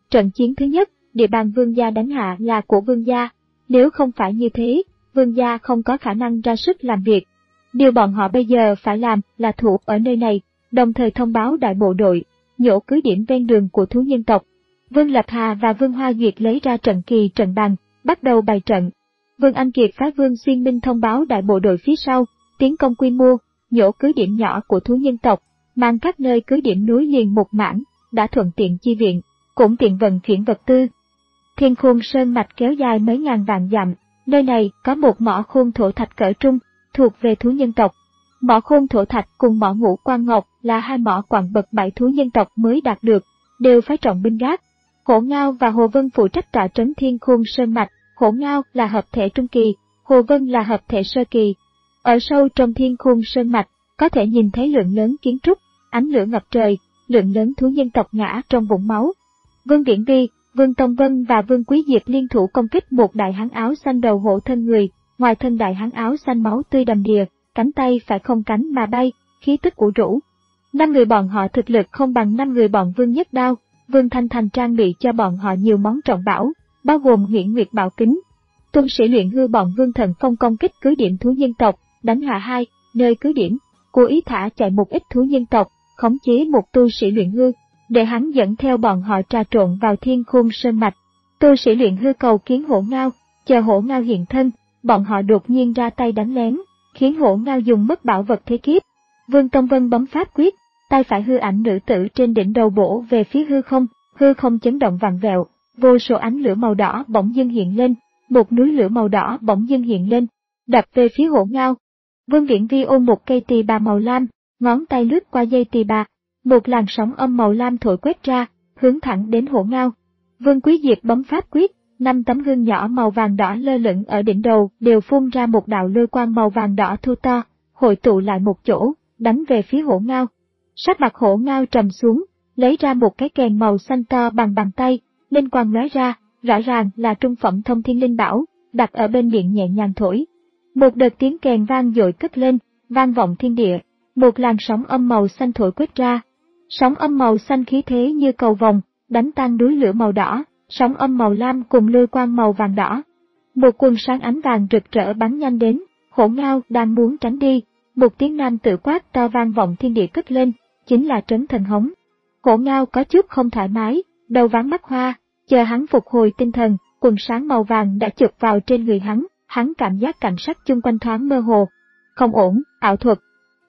Trận chiến thứ nhất, địa bàn Vương gia đánh hạ là của Vương gia. Nếu không phải như thế, Vương gia không có khả năng ra sức làm việc. Điều bọn họ bây giờ phải làm là thủ ở nơi này, đồng thời thông báo đại bộ đội, nhổ cứ điểm ven đường của thú nhân tộc. Vương Lập Hà và Vương Hoa Duyệt lấy ra trận kỳ trận bàn, bắt đầu bày trận. Vương Anh Kiệt phái Vương Xuyên Minh thông báo đại bộ đội phía sau, tiến công quy mô, nhổ cứ điểm nhỏ của thú nhân tộc, mang các nơi cứ điểm núi liền một mảng, đã thuận tiện chi viện, cũng tiện vận chuyển vật tư. Thiên Khôn Sơn mạch kéo dài mấy ngàn vạn dặm, nơi này có một mỏ khôn thổ thạch cỡ trung, thuộc về thú nhân tộc. Mỏ khôn thổ thạch cùng mỏ ngũ quan ngọc là hai mỏ quặng bậc bảy thú nhân tộc mới đạt được, đều phải trọng binh gác. Hổ Ngao và Hồ Vân phụ trách tọa trấn Thiên Khôn Sơn mạch, Hổ Ngao là hợp thể trung kỳ, Hồ Vân là hợp thể sơ kỳ. Ở sâu trong Thiên Khôn Sơn mạch, có thể nhìn thấy lượng lớn kiến trúc, ánh lửa ngập trời, lượng lớn thú nhân tộc ngã trong vũng máu. Vương Viễn Vi, Vương Tông Vân và Vương Quý Diệp liên thủ công kích một đại hán áo xanh đầu hổ thân người, ngoài thân đại hán áo xanh máu tươi đầm đìa, cánh tay phải không cánh mà bay, khí tức ủ rũ. Năm người bọn họ thực lực không bằng năm người bọn Vương Nhất Đao, Vương Thanh Thành trang bị cho bọn họ nhiều món trọng bảo, bao gồm Huyễn Nguyệt Bảo Kính. Tuân sĩ luyện hư bọn Vương Thần Phong công kích cứ điểm thú nhân tộc, đánh hạ hai nơi cứ điểm, cố ý thả chạy một ít thú nhân tộc, khống chế một tu sĩ luyện hư, để hắn dẫn theo bọn họ trà trộn vào Thiên Khôn Sơn mạch. Tu sĩ luyện hư cầu kiến Hổ Ngao, chờ Hổ Ngao hiện thân, bọn họ đột nhiên ra tay đánh lén, khiến Hổ Ngao dùng mất bảo vật thế kiếp. Vương Tông Vân bấm pháp quyết, tay phải hư ảnh nữ tử trên đỉnh đầu bổ về phía hư không, hư không chấn động vặn vẹo, vô số ánh lửa màu đỏ bỗng dưng hiện lên, một núi lửa màu đỏ bỗng dưng hiện lên, đập về phía Hổ Ngao. Vương Viễn Vi ôm một cây tỳ bà màu lam, ngón tay lướt qua dây tỳ bà, một làn sóng âm màu lam thổi quét ra, hướng thẳng đến Hổ Ngao. Vương Quý Diệp bấm pháp quyết, năm tấm hương nhỏ màu vàng đỏ lơ lửng ở đỉnh đầu đều phun ra một đạo lôi quang màu vàng đỏ thu to, hội tụ lại một chỗ, đánh về phía Hổ Ngao. Sắc mặt Hổ Ngao trầm xuống, lấy ra một cái kèn màu xanh to bằng bàn tay, linh quang lóe ra, rõ ràng là trung phẩm thông thiên linh bảo, đặt ở bên miệng nhẹ nhàng thổi. Một đợt tiếng kèn vang dội cất lên, vang vọng thiên địa, một làn sóng âm màu xanh thổi quét ra. Sóng âm màu xanh khí thế như cầu vồng, đánh tan núi lửa màu đỏ, sóng âm màu lam cùng lôi quang màu vàng đỏ. Một quần sáng ánh vàng rực rỡ bắn nhanh đến, Hổ Ngao đang muốn tránh đi, một tiếng nam tự quát to vang vọng thiên địa cất lên, chính là Trấn Thần Hống. Hổ Ngao có chút không thoải mái, đầu váng mắt hoa, chờ hắn phục hồi tinh thần, quần sáng màu vàng đã chụp vào trên người hắn, hắn cảm giác cảnh sắc chung quanh thoáng mơ hồ. Không ổn, ảo thuật.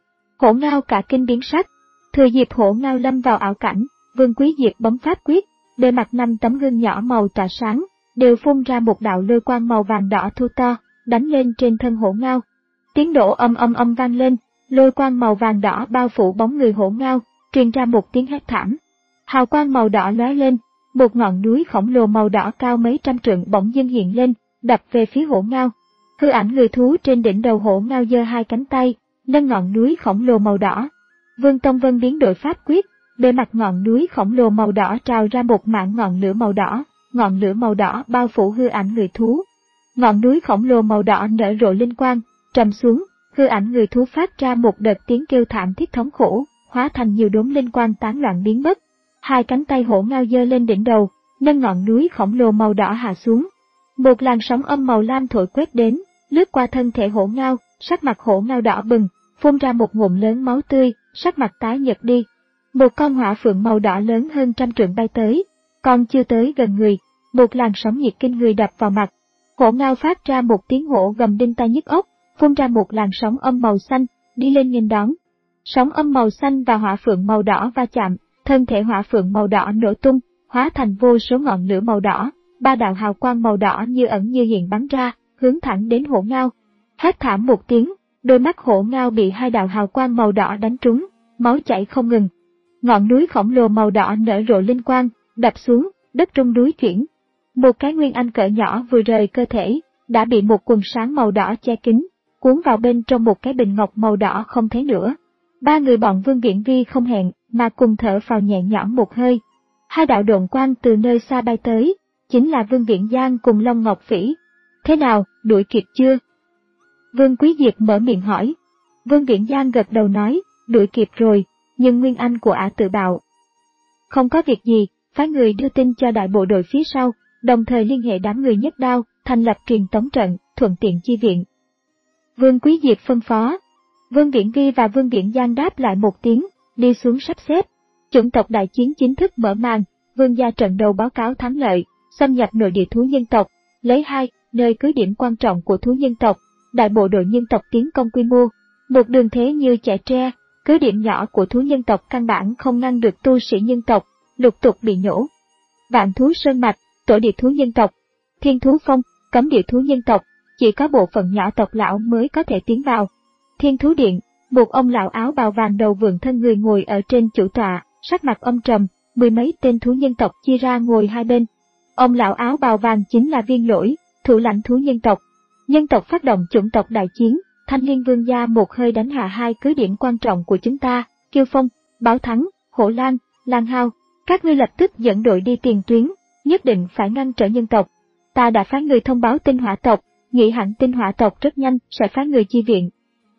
Hổ Ngao cả kinh biến sắc. Thừa dịp Hổ Ngao lâm vào ảo cảnh, Vương Quý Diệp bấm pháp quyết, bề mặt năm tấm gương nhỏ màu tỏa sáng, đều phun ra một đạo lôi quang màu vàng đỏ thu to, đánh lên trên thân Hổ Ngao. Tiếng nổ âm âm âm vang lên, lôi quang màu vàng đỏ bao phủ bóng người Hổ Ngao, truyền ra một tiếng hét thảm. Hào quang màu đỏ lóe lên, một ngọn núi khổng lồ màu đỏ cao mấy trăm trượng bỗng dưng hiện lên, đập về phía Hổ Ngao. Hư ảnh người thú trên đỉnh đầu Hổ Ngao giơ hai cánh tay, nâng ngọn núi khổng lồ màu đỏ. Vương Tông Vân biến đổi pháp quyết, bề mặt ngọn núi khổng lồ màu đỏ trào ra một mảng ngọn lửa màu đỏ, ngọn lửa màu đỏ bao phủ hư ảnh người thú. Ngọn núi khổng lồ màu đỏ nở rộ linh quang, trầm xuống, hư ảnh người thú phát ra một đợt tiếng kêu thảm thiết thống khổ, hóa thành nhiều đốm linh quang tán loạn biến mất. Hai cánh tay Hổ Ngao giơ lên đỉnh đầu, nâng ngọn núi khổng lồ màu đỏ hạ xuống. Một làn sóng âm màu lam thổi quét đến, lướt qua thân thể Hổ Ngao, sắc mặt Hổ Ngao đỏ bừng, phun ra một ngụm lớn máu tươi, sắc mặt tái nhợt đi. Một con hỏa phượng màu đỏ lớn hơn trăm trượng bay tới, còn chưa tới gần người, một làn sóng nhiệt kinh người đập vào mặt. Hổ Ngao phát ra một tiếng hổ gầm đinh tai nhức óc, phun ra một làn sóng âm màu xanh, đi lên nghênh đón. Sóng âm màu xanh và hỏa phượng màu đỏ va chạm, thân thể hỏa phượng màu đỏ nổ tung, hóa thành vô số ngọn lửa màu đỏ, ba đạo hào quang màu đỏ như ẩn như hiện bắn ra, hướng thẳng đến Hổ Ngao. Hét thảm một tiếng, đôi mắt Hổ Ngao bị hai đạo hào quang màu đỏ đánh trúng, máu chảy không ngừng. Ngọn núi khổng lồ màu đỏ nở rộ linh quang, đập xuống, đất rung núi chuyển. Một cái nguyên anh cỡ nhỏ vừa rời cơ thể, đã bị một quần sáng màu đỏ che kín, cuốn vào bên trong một cái bình ngọc màu đỏ không thấy nữa. Ba người bọn Vương Viễn Vi không hẹn mà cùng thở phào nhẹ nhõm một hơi. Hai đạo độn quang từ nơi xa bay tới, chính là Vương Viễn Giang cùng Long Ngọc Phỉ. Thế nào, đuổi kịp chưa? Vương Quý Diệp mở miệng hỏi. Vương Viễn Giang gật đầu nói, đuổi kịp rồi, nhưng nguyên anh của ả tự bạo. Không có việc gì, phái người đưa tin cho đại bộ đội phía sau, đồng thời liên hệ đám người Nhất Đao, thành lập truyền tống trận, thuận tiện chi viện. Vương Quý Diệt phân phó. Vương Viễn Vi và Vương Viễn Giang đáp lại một tiếng, đi xuống sắp xếp. Chủng tộc đại chiến chính thức mở màn, Vương gia trận đầu báo cáo thắng lợi, xâm nhập nội địa thú nhân tộc, lấy hai nơi cứ điểm quan trọng của thú nhân tộc, đại bộ đội nhân tộc tiến công quy mô, một đường thế như chẻ tre, cứ điểm nhỏ của thú nhân tộc căn bản không ngăn được tu sĩ nhân tộc, lục tục bị nhổ. Vạn Thú Sơn Mạch, tổ địa thú nhân tộc, Thiên Thú Phong, cấm địa thú nhân tộc, chỉ có bộ phận nhỏ tộc lão mới có thể tiến vào. Thiên Thú Điện, một ông lão áo bào vàng đầu vượn thân người ngồi ở trên chủ tọa, sắc mặt âm trầm, mười mấy tên thú nhân tộc chia ra ngồi hai bên. Ông lão áo bào vàng chính là Viên Lỗi, thủ lãnh thú nhân tộc. Nhân tộc phát động chủng tộc đại chiến, Thanh Liên Vương gia một hơi đánh hạ hai cứ điểm quan trọng của chúng ta, Kiêu Phong, Báo Thắng, Hổ Lan, Lan Hao. Các ngươi lập tức dẫn đội đi tiền tuyến, nhất định phải ngăn trở nhân tộc. Ta đã phái người thông báo Tinh Hỏa tộc, nghĩ hẳn Tinh Hỏa tộc rất nhanh sẽ phái người chi viện.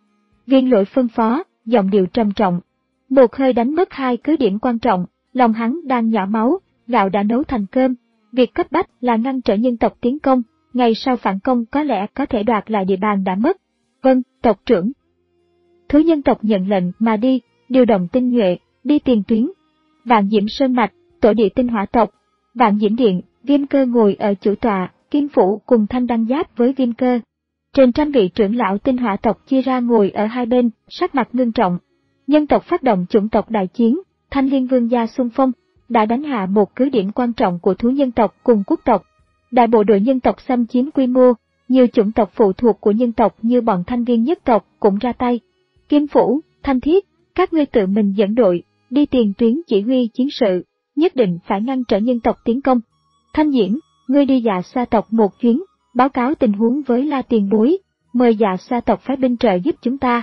Viên Lỗi phân phó, giọng điệu trầm trọng. Một hơi đánh mất hai cứ điểm quan trọng, lòng hắn đang nhỏ máu, gạo đã nấu thành cơm. Việc cấp bách là ngăn trở nhân tộc tiến công, ngày sau phản công có lẽ có thể đoạt lại địa bàn đã mất. Vâng, tộc trưởng. Thú nhân tộc nhận lệnh mà đi, điều động tinh nhuệ, đi tiền tuyến. Vạn Diễm Sơn Mạch, tổ địa Tinh Hỏa tộc, Vạn Diễm Điện, Viêm Cơ ngồi ở chủ tọa, Kim Phủ cùng Thanh Đăng giáp với Viêm Cơ. Trên trăm vị trưởng lão Tinh Hỏa tộc chia ra ngồi ở hai bên, sắc mặt ngưng trọng. Nhân tộc phát động chủng tộc đại chiến, Thanh Liên Vương gia xung phong, đã đánh hạ một cứ điểm quan trọng của thú nhân tộc cùng quốc tộc. Đại bộ đội nhân tộc xâm chiếm quy mô, nhiều chủng tộc phụ thuộc của nhân tộc như bọn Thanh Viên nhất tộc cũng ra tay. Kim Phủ, Thanh Thiết, các ngươi tự mình dẫn đội, đi tiền tuyến chỉ huy chiến sự, nhất định phải ngăn trở nhân tộc tiến công. Thanh Diễn, ngươi đi Dạ Sa tộc một chuyến, báo cáo tình huống với La Tiền Bối, mời Dạ Sa tộc phái binh trợ giúp chúng ta.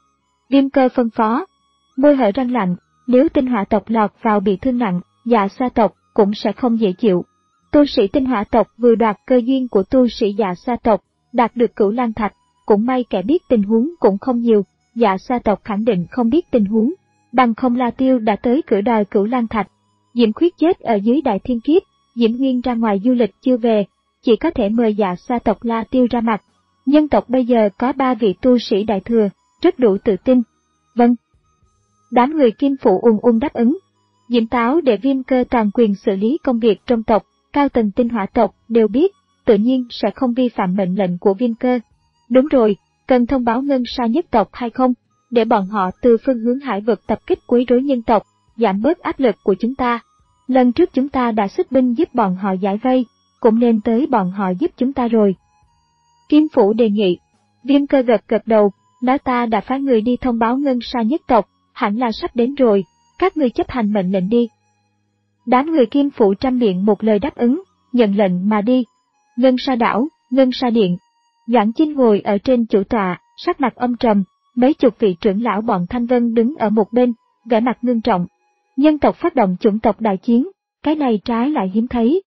Viêm Cơ phân phó, môi hở răng lạnh, nếu Tinh Hỏa tộc lọt vào bị thương nặng, Dạ Sa tộc cũng sẽ không dễ chịu. Tu sĩ Tinh Hỏa tộc vừa đoạt cơ duyên của tu sĩ Dạ Sa tộc, đạt được Cửu Lang Thạch, cũng may kẻ biết tình huống cũng không nhiều, Dạ Sa tộc khẳng định không biết tình huống, bằng không La Tiêu đã tới cửa đòi Cửu Lang Thạch. Diễm Khuyết chết ở dưới Đại Thiên Kiếp, Diễm Nguyên ra ngoài du lịch chưa về, chỉ có thể mời Dạ Sa tộc La Tiêu ra mặt. Nhân tộc bây giờ có ba vị tu sĩ đại thừa, rất đủ tự tin. Vâng. Đám người Kim Phụ ung ung đáp ứng. Diễm Táo để Viêm Cơ toàn quyền xử lý công việc trong tộc, cao tầng Tinh Hỏa tộc đều biết, tự nhiên sẽ không vi phạm mệnh lệnh của Viêm Cơ. Đúng rồi, cần thông báo Ngân Sa nhất tộc hay không, để bọn họ từ phương hướng hải vực tập kích quấy rối nhân tộc, giảm bớt áp lực của chúng ta. Lần trước chúng ta đã xuất binh giúp bọn họ giải vây, cũng nên tới bọn họ giúp chúng ta rồi. Kim Phủ đề nghị. Viêm Cơ gật gật đầu, nói ta đã phái người đi thông báo Ngân Sa nhất tộc, hẳn là sắp đến rồi, các ngươi chấp hành mệnh lệnh đi. Đám người Kim Phủ trăm miệng một lời đáp ứng, nhận lệnh mà đi. Ngân Sa đảo, Ngân Sa điện. Doãn Chinh ngồi ở trên chủ tọa, sắc mặt âm trầm, mấy chục vị trưởng lão bọn Thanh Vân đứng ở một bên, vẻ mặt ngưng trọng. Nhân tộc phát động chủng tộc đại chiến, cái này trái lại hiếm thấy.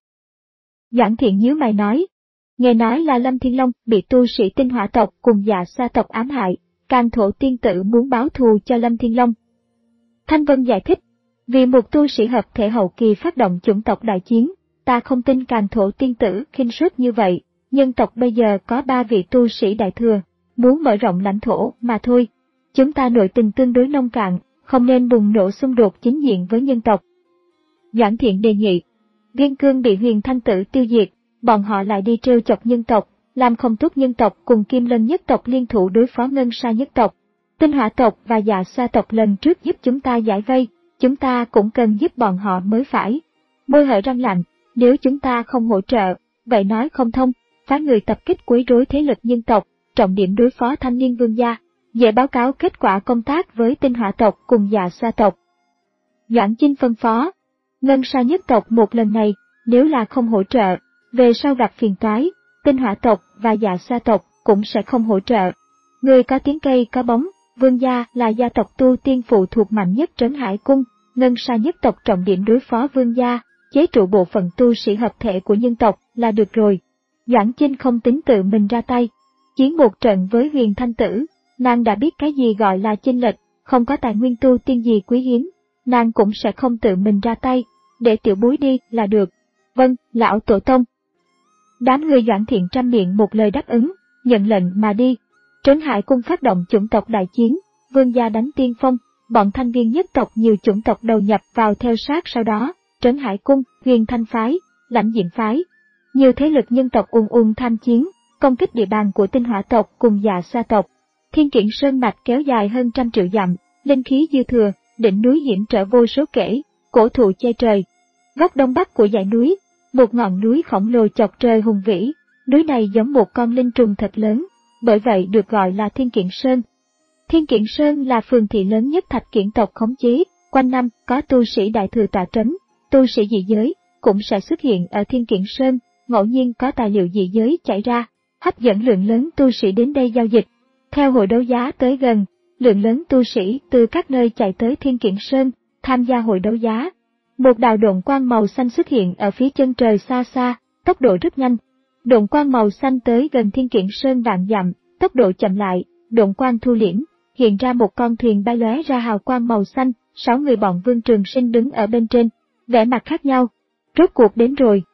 Doãn Thiện nhíu mày nói, nghe nói là Lâm Thiên Long bị tu sĩ Tinh Hỏa tộc cùng Dạ Sa tộc ám hại, Càn Thổ tiên tử muốn báo thù cho Lâm Thiên Long. Thanh Vân giải thích, vì một tu sĩ hợp thể hậu kỳ phát động chủng tộc đại chiến, ta không tin Càn Thổ tiên tử khinh suất như vậy, nhân tộc bây giờ có ba vị tu sĩ đại thừa, muốn mở rộng lãnh thổ mà thôi. Chúng ta nội tình tương đối nông cạn, không nên bùng nổ xung đột chính diện với nhân tộc. Doãn Thiện đề nghị, Viên Cương bị Huyền Thanh Tử tiêu diệt, bọn họ lại đi trêu chọc nhân tộc, làm không tốt nhân tộc cùng Kim Lân nhất tộc liên thủ đối phó Ngân Sa nhất tộc. Tinh Hỏa tộc và Dạ Sa tộc lần trước giúp chúng ta giải vây, chúng ta cũng cần giúp bọn họ mới phải. Môi hở răng lạnh, nếu chúng ta không hỗ trợ, vậy nói không thông, phái người tập kích quấy rối thế lực nhân tộc, trọng điểm đối phó Thanh Liên Vương gia, dễ báo cáo kết quả công tác với Tinh Hỏa tộc cùng Dạ Sa tộc. Doãn Chinh phân phó, Ngân Sa nhất tộc một lần này, nếu là không hỗ trợ, về sau gặp phiền toái, Tinh Hỏa tộc và Dạ Sa tộc cũng sẽ không hỗ trợ. Người có tiếng cây có bóng, Vương gia là gia tộc tu tiên phụ thuộc mạnh nhất Trấn Hải Cung, Ngân Sa nhất tộc trọng điểm đối phó Vương gia, chế trụ bộ phận tu sĩ hợp thể của nhân tộc là được rồi. Doãn Chinh không tính tự mình ra tay, chiến một trận với Huyền Thanh Tử, nàng đã biết cái gì gọi là chênh lệch, không có tài nguyên tu tiên gì quý hiếm, nàng cũng sẽ không tự mình ra tay, để tiểu bối đi là được. Vâng, lão tổ tông. Đám người Doãn Thiện trăm miệng một lời đáp ứng, nhận lệnh mà đi. Trấn Hải Cung phát động chủng tộc đại chiến, vương gia đánh tiên phong, bọn thanh viên nhất tộc nhiều chủng tộc đầu nhập vào theo sát sau đó, Trấn Hải Cung, Huyền Thanh phái, Lãnh Diện phái. Nhiều thế lực nhân tộc ùn ùn tham chiến, công kích địa bàn của Tinh Hỏa tộc cùng Dạ Sa tộc. Thiên Kiện Sơn mạch kéo dài hơn trăm triệu dặm, linh khí dư thừa, đỉnh núi hiểm trở vô số kể, cổ thụ che trời. Góc đông bắc của dãy núi, một ngọn núi khổng lồ chọc trời hùng vĩ, núi này giống một con linh trùng thật lớn, bởi vậy được gọi là Thiên Kiện Sơn. Thiên Kiện Sơn là phường thị lớn nhất Thạch Kiện tộc khống chế, quanh năm có tu sĩ đại thừa tọa trấn, tu sĩ dị giới cũng sẽ xuất hiện ở Thiên Kiện Sơn, ngẫu nhiên có tài liệu dị giới chảy ra, hấp dẫn lượng lớn tu sĩ đến đây giao dịch. Theo hội đấu giá tới gần, lượng lớn tu sĩ từ các nơi chạy tới Thiên Kiện Sơn, tham gia hội đấu giá. Một đạo độn quang màu xanh xuất hiện ở phía chân trời xa xa, tốc độ rất nhanh. Độn quang màu xanh tới gần Thiên Kiện Sơn vạn dặm, tốc độ chậm lại, độn quang thu liễm, hiện ra một con thuyền bay lóe ra hào quang màu xanh, sáu người bọn Vương Trường Sinh đứng ở bên trên, vẻ mặt khác nhau. Rốt cuộc đến rồi.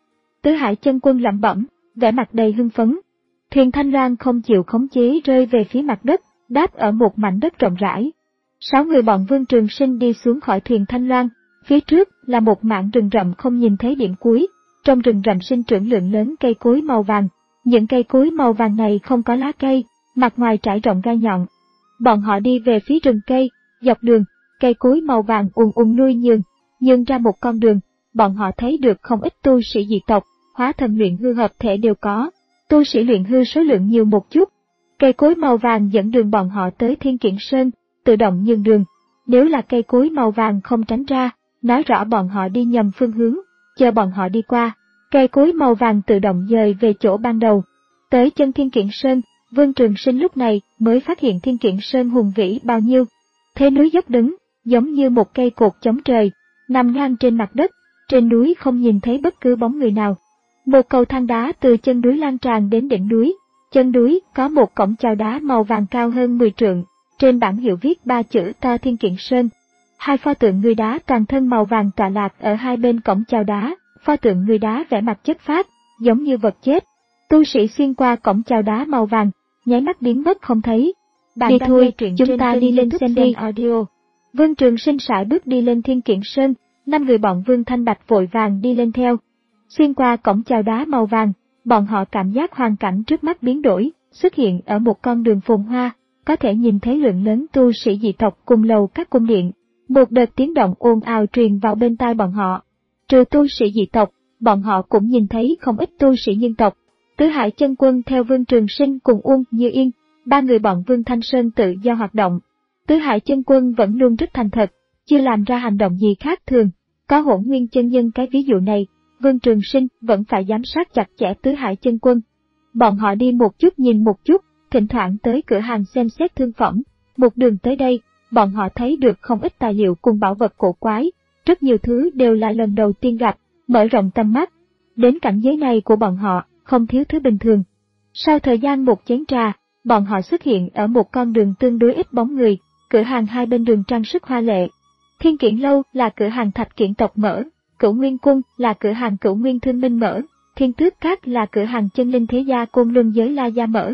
Tứ Hải Chân Quân lẩm bẩm, vẻ mặt đầy hưng phấn. Thuyền Thanh Loan không chịu khống chế rơi về phía mặt đất, đáp ở một mảnh đất rộng rãi. Sáu người bọn Vương Trường Sinh đi xuống khỏi thuyền Thanh Loan, phía trước là một mảng rừng rậm không nhìn thấy điểm cuối. Trong rừng rậm sinh trưởng lượng lớn cây cối màu vàng. Những cây cối màu vàng này không có lá cây, mặt ngoài trải rộng gai nhọn. Bọn họ đi về phía rừng cây, dọc đường, cây cối màu vàng ùn ùn nuôi nhường, nhường ra một con đường. Bọn họ thấy được không ít tu sĩ dị tộc, hóa thần luyện hư hợp thể đều có. Tu sĩ luyện hư số lượng nhiều một chút. Cây cối màu vàng dẫn đường bọn họ tới Thiên Kiện Sơn, tự động nhường đường. Nếu là cây cối màu vàng không tránh ra, nói rõ bọn họ đi nhầm phương hướng, chờ bọn họ đi qua. Cây cối màu vàng tự động dời về chỗ ban đầu. Tới chân Thiên Kiện Sơn, Vương Trường Sinh lúc này mới phát hiện Thiên Kiện Sơn hùng vĩ bao nhiêu. Thế núi dốc đứng, giống như một cây cột chống trời, nằm ngang trên mặt đất, trên núi không nhìn thấy bất cứ bóng người nào. Một cầu thang đá từ chân núi lan tràn đến đỉnh núi, chân núi có một cổng chào đá màu vàng cao hơn mười trượng, trên bảng hiệu viết ba chữ to Thiên Kiện Sơn. Hai pho tượng người đá toàn thân màu vàng tọa lạc ở hai bên cổng chào đá, pho tượng người đá vẻ mặt chất phác, giống như vật chết. Tu sĩ xuyên qua cổng chào đá màu vàng, nháy mắt biến mất không thấy. Bạn đi thôi, chúng ta đi lên xem đi. Audio. Vương Trường Sinh sải bước đi lên Thiên Kiện Sơn, năm người bọn Vương Thanh Bạch vội vàng đi lên theo. Xuyên qua cổng chào đá màu vàng, bọn họ cảm giác hoàn cảnh trước mắt biến đổi, xuất hiện ở một con đường phồn hoa, có thể nhìn thấy lượng lớn tu sĩ dị tộc cùng lầu các cung điện. Một đợt tiếng động ồn ào truyền vào bên tai bọn họ. Trừ tu sĩ dị tộc, bọn họ cũng nhìn thấy không ít tu sĩ nhân tộc. Tứ Hải Chân Quân theo Vương Trường Sinh cùng Uông Như Yên, ba người bọn Vương Thanh Sơn tự do hoạt động. Tứ Hải Chân Quân vẫn luôn rất thành thật, chưa làm ra hành động gì khác thường. Có Hỗn Nguyên chân nhân cái ví dụ này, Vương Trường Sinh vẫn phải giám sát chặt chẽ Tứ Hải Chân Quân. Bọn họ đi một chút nhìn một chút, thỉnh thoảng tới cửa hàng xem xét thương phẩm. Một đường tới đây, bọn họ thấy được không ít tài liệu cùng bảo vật cổ quái, rất nhiều thứ đều là lần đầu tiên gặp, mở rộng tầm mắt. Đến cảnh giới này của bọn họ, không thiếu thứ bình thường. Sau thời gian một chén trà, bọn họ xuất hiện ở một con đường tương đối ít bóng người, cửa hàng hai bên đường trang sức hoa lệ. Thiên Kiện Lâu là cửa hàng Thạch Kiện tộc mở, Cửu Nguyên Cung là cửa hàng Cửu Nguyên Thương Minh mở, Thiên Tước Các là cửa hàng Chân Linh Thế Gia Côn Luân Giới La Gia mở.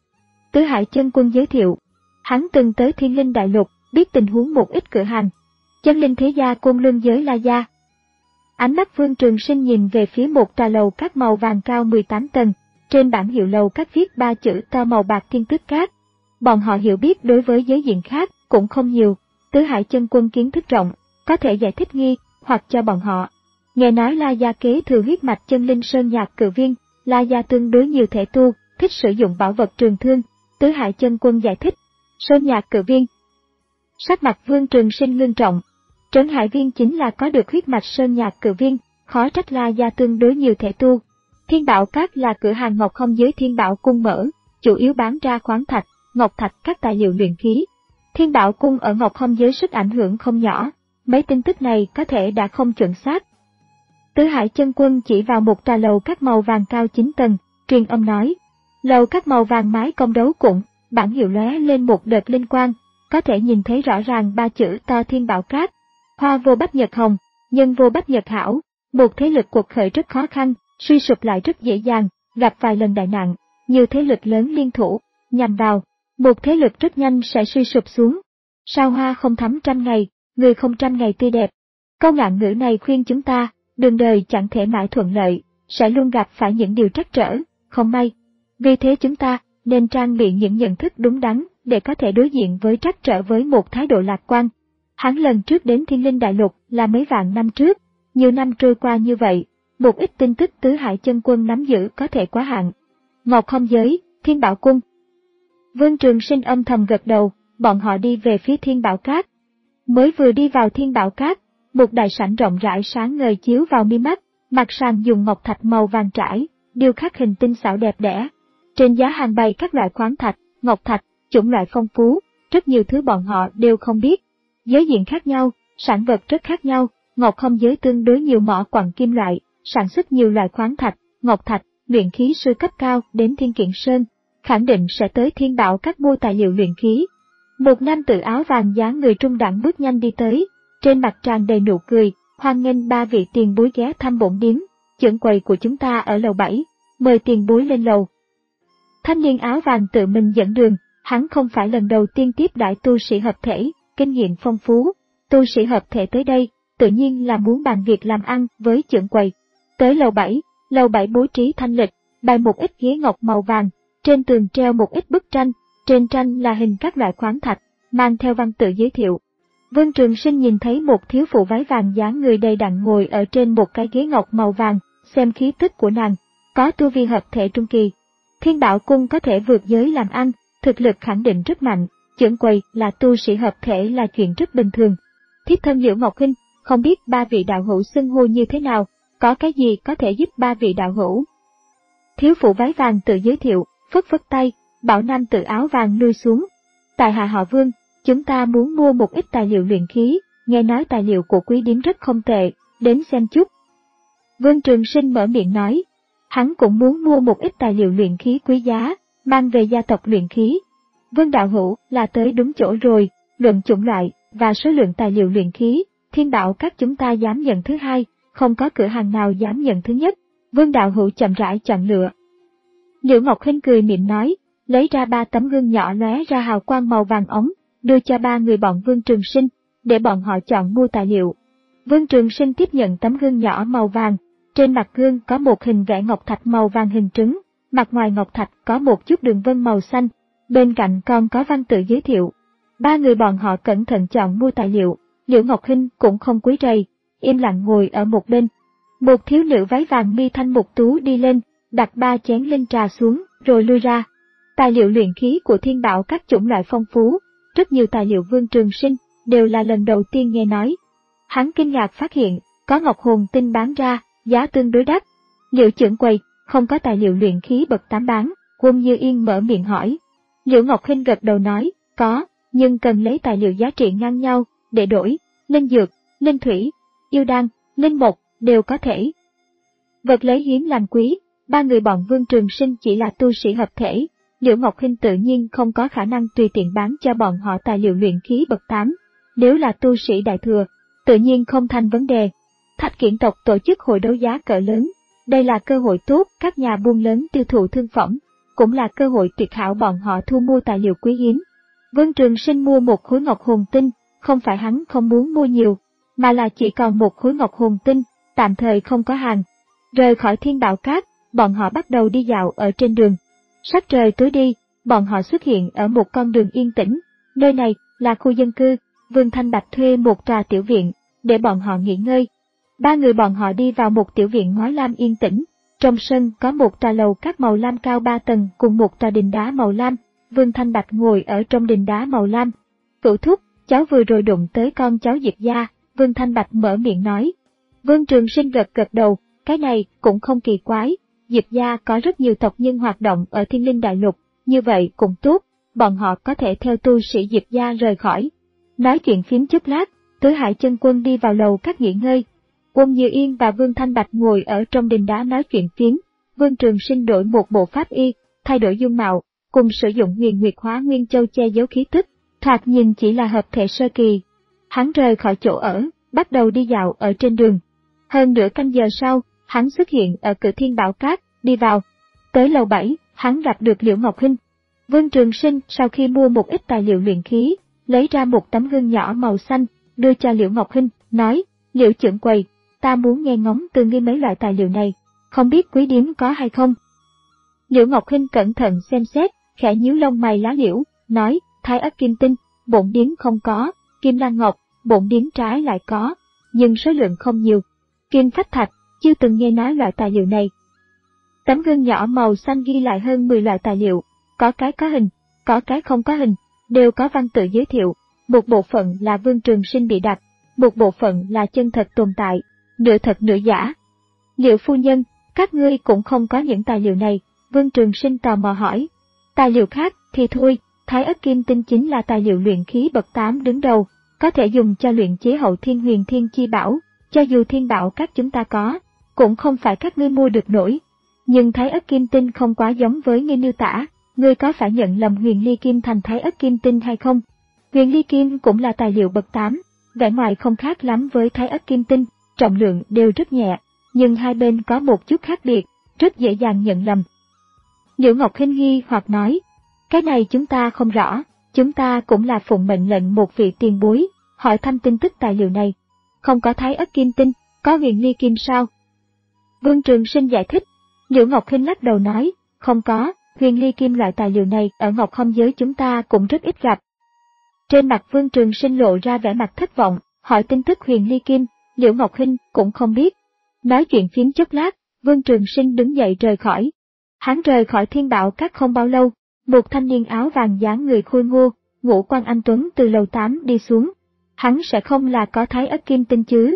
Tứ Hải Chân Quân giới thiệu, hắn từng tới Thiên Linh Đại Lục, biết tình huống một ít cửa hàng. Chân Linh Thế Gia Côn Luân Giới La Gia. Ánh mắt Vương Trường Sinh nhìn về phía một tòa lầu các màu vàng cao mười tám tầng, trên bảng hiệu lầu các viết ba chữ to màu bạc Thiên Tước Các. Bọn họ hiểu biết đối với giới diện khác cũng không nhiều, Tứ Hải Chân Quân kiến thức rộng, có thể giải thích nghi hoặc cho bọn họ. Nghe nói La Gia kế thừa huyết mạch Chân Linh Sơn Nhạc Cự Viên, La Gia tương đối nhiều thể tu, thích sử dụng bảo vật trường thương, Tứ Hải Chân Quân giải thích. Sơn Nhạc Cự Viên. Sắc mặt Vương Trường Sinh ngưng trọng. Trấn Hải Viên chính là có được huyết mạch Sơn Nhạc Cự Viên, khó trách La Gia tương đối nhiều thể tu. Thiên Bảo Các là cửa hàng Ngọc Không Giới Thiên Bảo Cung mở, chủ yếu bán ra khoáng thạch, ngọc thạch các tài liệu luyện khí. Thiên Bảo Cung ở Ngọc Không Giới sức ảnh hưởng không nhỏ, mấy tin tức này có thể đã không chuẩn xác. Tứ Hải Chân Quân chỉ vào một tòa lầu các màu vàng cao chín tầng, truyền âm nói. Lầu các màu vàng mái công đấu cũng, bảng hiệu lóe lên một đợt linh quang, có thể nhìn thấy rõ ràng ba chữ to Thiên Bảo Các. Hoa vô bách nhật hồng, nhân vô bách nhật hảo, một thế lực cuộc khởi rất khó khăn, suy sụp lại rất dễ dàng, gặp vài lần đại nạn, nhiều thế lực lớn liên thủ, nhằm vào, một thế lực rất nhanh sẽ suy sụp xuống. Sao hoa không thắm trăm ngày, người không trăm ngày tươi đẹp. Câu ngạn ngữ này khuyên chúng ta, đường đời chẳng thể mãi thuận lợi, sẽ luôn gặp phải những điều trắc trở, không may. Vì thế chúng ta nên trang bị những nhận thức đúng đắn để có thể đối diện với trắc trở với một thái độ lạc quan. Hắn lần trước đến Thiên Linh Đại Lục là mấy vạn năm trước, nhiều năm trôi qua như vậy, một ít tin tức tứ hải chân quân nắm giữ có thể quá hạn. Ngọc Không Giới, Thiên Bảo Cung. Vương Trường Sinh âm thầm gật đầu, bọn họ đi về phía Thiên Bảo Cát. Mới vừa đi vào Thiên Bảo Cát, một đại sảnh rộng rãi sáng ngời chiếu vào mi mắt, mặt sàn dùng ngọc thạch màu vàng trải, điêu khắc hình tinh xảo đẹp đẽ. Trên giá hàng bày các loại khoáng thạch, ngọc thạch, chủng loại phong phú, rất nhiều thứ bọn họ đều không biết. Giới diện khác nhau, sản vật rất khác nhau, Ngọc Không Giới tương đối nhiều mỏ quặng kim loại, sản xuất nhiều loại khoáng thạch, ngọc thạch, luyện khí sư cấp cao đến Thiên Kiện Sơn, khẳng định sẽ tới Thiên Bảo Các mua tài liệu luyện khí. Một nam tử áo vàng dáng người trung đẳng bước nhanh đi tới, trên mặt tràn đầy nụ cười, hoan nghênh ba vị tiền bối ghé thăm bổn điếm, trưởng quầy của chúng ta ở lầu bảy, mời tiền bối lên lầu. Thanh niên áo vàng tự mình dẫn đường, hắn không phải lần đầu tiên tiếp đãi tu sĩ hợp thể, kinh nghiệm phong phú, tu sĩ hợp thể tới đây, tự nhiên là muốn bàn việc làm ăn với trưởng quầy. Tới lầu bảy, lầu bảy bố trí thanh lịch, bày một ít ghế ngọc màu vàng, trên tường treo một ít bức tranh, trên tranh là hình các loại khoáng thạch, mang theo văn tự giới thiệu. Vương Trường Sinh nhìn thấy một thiếu phụ váy vàng dáng người đầy đặn ngồi ở trên một cái ghế ngọc màu vàng, xem khí tức của nàng, có tu vi hợp thể trung kỳ. Thiên Bảo Cung có thể vượt giới làm ăn, thực lực khẳng định rất mạnh, trưởng quầy là tu sĩ hợp thể là chuyện rất bình thường. Thiếp thân Liễu Ngọc Hinh, không biết ba vị đạo hữu xưng hô như thế nào, có cái gì có thể giúp ba vị đạo hữu. Thiếu phụ váy vàng tự giới thiệu, phất phất tay, bảo nam tự áo vàng lui xuống. Tại hạ họ Vương, chúng ta muốn mua một ít tài liệu luyện khí, nghe nói tài liệu của quý điếm rất không tệ, đến xem chút. Vương Trường Sinh mở miệng nói, hắn cũng muốn mua một ít tài liệu luyện khí quý giá, mang về gia tộc luyện khí. Vương đạo hữu là tới đúng chỗ rồi, luận chủng loại và số lượng tài liệu luyện khí, Thiên Bảo Các chúng ta dám nhận thứ hai, không có cửa hàng nào dám nhận thứ nhất. Vương đạo hữu chậm rãi chọn lựa. Liễu Ngọc Hinh cười mỉm nói, lấy ra ba tấm gương nhỏ lóe ra hào quang màu vàng ống, đưa cho ba người bọn Vương Trường Sinh, để bọn họ chọn mua tài liệu. Vương Trường Sinh tiếp nhận tấm gương nhỏ màu vàng, trên mặt gương có một hình vẽ ngọc thạch màu vàng hình trứng, mặt ngoài ngọc thạch có một chút đường vân màu xanh, bên cạnh còn có văn tự giới thiệu. Ba người bọn họ cẩn thận chọn mua tài liệu, Liễu Ngọc Hinh cũng không quấy rầy, im lặng ngồi ở một bên. Một thiếu nữ váy vàng mi thanh mục tú đi lên, đặt ba chén linh trà xuống, rồi lui ra. Tài liệu luyện khí của Thiên Bảo các chủng loại phong phú, rất nhiều tài liệu Vương Trường Sinh đều là lần đầu tiên nghe nói. Hắn kinh ngạc phát hiện, có ngọc hồn tinh bán ra, giá tương đối đắt. Liễu trưởng quầy, không có tài liệu luyện khí bậc tám bán, Quân Như Yên mở miệng hỏi. Liễu Ngọc Hinh gật đầu nói, có, nhưng cần lấy tài liệu giá trị ngang nhau, để đổi, linh dược, linh thủy, yêu đan, linh mộc, đều có thể. Vật lấy hiếm làm quý, ba người bọn Vương Trường Sinh chỉ là tu sĩ hợp thể, Liễu Ngọc Hinh tự nhiên không có khả năng tùy tiện bán cho bọn họ tài liệu luyện khí bậc tám. Nếu là tu sĩ đại thừa, tự nhiên không thành vấn đề. Thạch Kiển tộc tổ chức hội đấu giá cỡ lớn, đây là cơ hội tốt các nhà buôn lớn tiêu thụ thương phẩm, cũng là cơ hội tuyệt hảo bọn họ thu mua tài liệu quý hiếm. Vương Trường Sinh mua một khối ngọc hồn tinh, không phải hắn không muốn mua nhiều, mà là chỉ còn một khối ngọc hồn tinh, tạm thời không có hàng. Rời khỏi Thiên Bảo Các, bọn họ bắt đầu đi dạo ở trên đường. Sắc trời tối đi, bọn họ xuất hiện ở một con đường yên tĩnh, nơi này là khu dân cư, Vương Thanh Bạch thuê một tòa tiểu viện, để bọn họ nghỉ ngơi. Ba người bọn họ đi vào một tiểu viện ngói lam yên tĩnh, trong sân có một tòa lầu các màu lam cao ba tầng cùng một tòa đình đá màu lam, Vương Thanh Bạch ngồi ở trong đình đá màu lam. Cửu thúc, cháu vừa rồi đụng tới con cháu Diệp gia, Vương Thanh Bạch mở miệng nói. Vương Trường Sinh gật gật đầu, cái này cũng không kỳ quái, Diệp gia có rất nhiều tộc nhân hoạt động ở Thiên Linh Đại Lục, như vậy cũng tốt, bọn họ có thể theo tu sĩ Diệp gia rời khỏi. Nói chuyện phím chút lát, Tứ Hải Chân Quân đi vào lầu các nghỉ ngơi. Quân Như Yên và Vương Thanh Bạch ngồi ở trong đình đá nói chuyện phím. Vương Trường Sinh đổi một bộ pháp y, thay đổi dung mạo, cùng sử dụng Huyền Nguyệt Hóa Nguyên Châu che giấu khí tức, thoạt nhìn chỉ là hợp thể sơ kỳ. Hắn rời khỏi chỗ ở, bắt đầu đi dạo ở trên đường. Hơn nửa canh giờ sau, hắn xuất hiện ở cửa Thiên Bảo Các, đi vào. Tới lầu bảy, hắn gặp được Liễu Ngọc Hinh. Vương Trường Sinh sau khi mua một ít tài liệu luyện khí, lấy ra một tấm gương nhỏ màu xanh, đưa cho Liễu Ngọc Hinh, nói, Liễu trưởng quầy, ta muốn nghe ngóng từ ngươi mấy loại tài liệu này, không biết quý điếm có hay không. Liễu Ngọc Hinh cẩn thận xem xét, khẽ nhíu lông mày lá liễu, nói, Thái Ất Kim Tinh, bổn điếm không có, Kim Lan Ngọc, bổn điếm trái lại có, nhưng số lượng không nhiều. Kim Phách Thạch, chưa từng nghe nói loại tài liệu này. Tấm gương nhỏ màu xanh ghi lại hơn mười loại tài liệu, có cái có hình, có cái không có hình, đều có văn tự giới thiệu, một bộ phận là Vương Trường Sinh bị đặt, một bộ phận là chân thật tồn tại, nửa thật nửa giả. Liễu phu nhân, các ngươi cũng không có những tài liệu này, Vương Trường Sinh tò mò hỏi. Tài liệu khác thì thôi, Thái Ất Kim Tinh chính là tài liệu luyện khí bậc tám đứng đầu, có thể dùng cho luyện chế hậu thiên huyền thiên chi bảo, cho dù thiên bảo các chúng ta có, cũng không phải các ngươi mua được nổi. Nhưng Thái Ất Kim Tinh không quá giống với ngươi miêu tả, ngươi có phải nhận lầm Huyền Ly Kim thành Thái Ất Kim Tinh hay không? Huyền Ly Kim cũng là tài liệu bậc tám, vẻ ngoài không khác lắm với Thái Ất Kim Tinh, trọng lượng đều rất nhẹ, nhưng hai bên có một chút khác biệt, rất dễ dàng nhận lầm. Liễu Ngọc Hinh nghi hoặc nói, cái này chúng ta không rõ, chúng ta cũng là phụng mệnh lệnh một vị tiền bối, hỏi thăm tin tức tài liệu này. Không có Thái Ất Kim Tinh, có Huyền Ly Kim sao? Vương Trường Sinh giải thích. Liễu Ngọc Hinh lắc đầu nói, không có, Huyền Ly Kim loại tài liệu này ở Ngọc Không giới chúng ta cũng rất ít gặp. Trên mặt Vương Trường Sinh lộ ra vẻ mặt thất vọng, hỏi tin tức Huyền Ly Kim, Liễu Ngọc Hinh cũng không biết. Nói chuyện phím chốc lát, Vương Trường Sinh đứng dậy rời khỏi. Hắn rời khỏi Thiên Bảo Các không bao lâu, một thanh niên áo vàng dáng người khôi ngô, ngũ quan anh tuấn từ lầu tám đi xuống. Hắn sẽ không là có Thái Ất Kim Tinh chứ?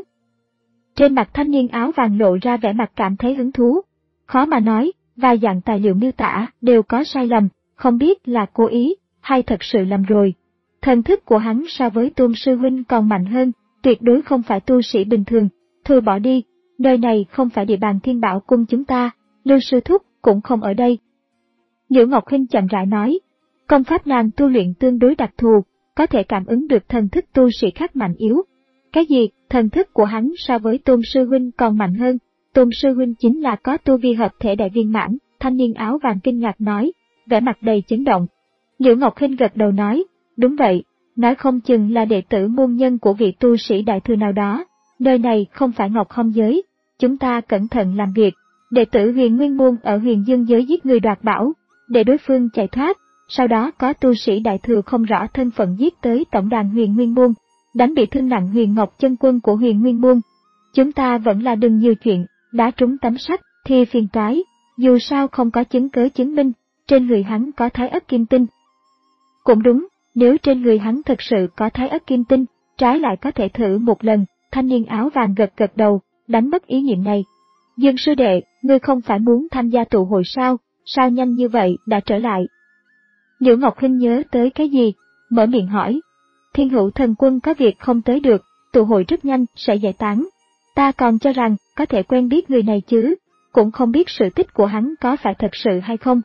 Trên mặt thanh niên áo vàng lộ ra vẻ mặt cảm thấy hứng thú. Khó mà nói, vài dạng tài liệu miêu tả đều có sai lầm, không biết là cố ý, hay thật sự lầm rồi. Thần thức của hắn so với Tôn Sư Huynh còn mạnh hơn, tuyệt đối không phải tu sĩ bình thường. Thôi bỏ đi, nơi này không phải địa bàn Thiên Bảo Cung chúng ta, Lưu Sư Thúc cũng không ở đây. Liễu Ngọc Hinh chậm rãi nói, công pháp nàng tu luyện tương đối đặc thù, có thể cảm ứng được thần thức tu sĩ khác mạnh yếu. Cái gì, thần thức của hắn so với Tôn Sư Huynh còn mạnh hơn? Tôn Sư Huynh chính là có tu vi hợp thể đại viên mãn, thanh niên áo vàng kinh ngạc nói, vẻ mặt đầy chấn động. Liễu Ngọc Hinh gật đầu nói, đúng vậy, nói không chừng là đệ tử môn nhân của vị tu sĩ đại thừa nào đó, nơi này không phải Ngọc Không giới, chúng ta cẩn thận làm việc, đệ tử Huyền Nguyên Môn ở Huyền Dương giới giết người đoạt bảo, để đối phương chạy thoát, sau đó có tu sĩ đại thừa không rõ thân phận giết tới tổng đàn Huyền Nguyên Môn, đánh bị thương nặng Huyền Ngọc chân quân của Huyền Nguyên Môn. Chúng ta vẫn là đừng nhiều chuyện, đá trúng tấm sắt thì phiền toái, dù sao không có chứng cớ chứng minh, trên người hắn có Thái Ất Kim Tinh. Cũng đúng, nếu trên người hắn thật sự có Thái Ất Kim Tinh, trái lại có thể thử một lần, thanh niên áo vàng gật gật đầu, đánh mất ý niệm này. Dương sư đệ, ngươi không phải muốn tham gia tụ hội sao, sao nhanh như vậy đã trở lại? Liễu Ngọc Hinh nhớ tới cái gì, mở miệng hỏi. Thiên Hữu Thần Quân có việc không tới được, tụ hội rất nhanh sẽ giải tán. Ta còn cho rằng có thể quen biết người này chứ, cũng không biết sự tích của hắn có phải thật sự hay không.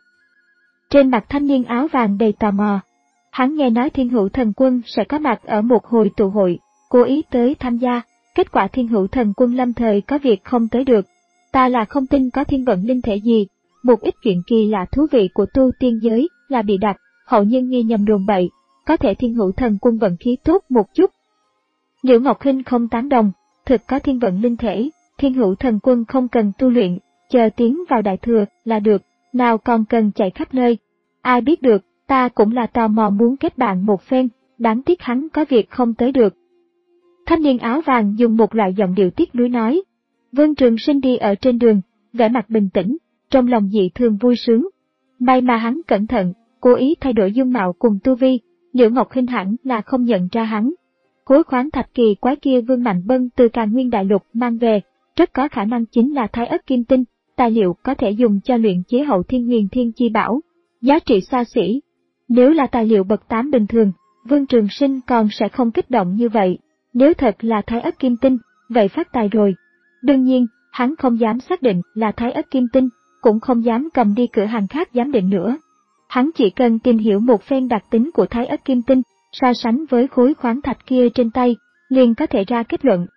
Trên mặt thanh niên áo vàng đầy tò mò. Hắn nghe nói Thiên Hữu Thần Quân sẽ có mặt ở một hồi tụ hội, cố ý tới tham gia, kết quả Thiên Hữu Thần Quân lâm thời có việc không tới được. Ta là không tin có thiên vận linh thể gì, một ít chuyện kỳ lạ thú vị của tu tiên giới là bị đặt, hậu nhân nghi nhầm đồn bậy, có thể Thiên Hữu Thần Quân vận khí tốt một chút. Liễu Ngọc Hinh không tán đồng, thực có thiên vận linh thể, Thiên Hữu Thần Quân không cần tu luyện, chờ tiến vào đại thừa là được, nào còn cần chạy khắp nơi. Ai biết được, ta cũng là tò mò muốn kết bạn một phen, đáng tiếc hắn có việc không tới được. Thanh niên áo vàng dùng một loại giọng điệu tiếc nuối nói. Vương Trường Sinh đi ở trên đường, vẻ mặt bình tĩnh, trong lòng dị thường vui sướng. May mà hắn cẩn thận, cố ý thay đổi dung mạo cùng tu vi, Liễu Ngọc Hinh hẳn là không nhận ra hắn. Khối khoáng thạch kỳ quái kia Vương Mạnh Bân từ Càn Nguyên Đại Lục mang về, rất có khả năng chính là Thái Ất Kim Tinh, tài liệu có thể dùng cho luyện chế hậu thiên huyền thiên chi bảo, giá trị xa xỉ. Nếu là tài liệu bậc tám bình thường, Vương Trường Sinh còn sẽ không kích động như vậy, nếu thật là Thái Ất Kim Tinh, vậy phát tài rồi. Đương nhiên, hắn không dám xác định là Thái Ất Kim Tinh, cũng không dám cầm đi cửa hàng khác giám định nữa. Hắn chỉ cần tìm hiểu một phen đặc tính của Thái Ất Kim Tinh, so sánh với khối khoáng thạch kia trên tay, liền có thể ra kết luận,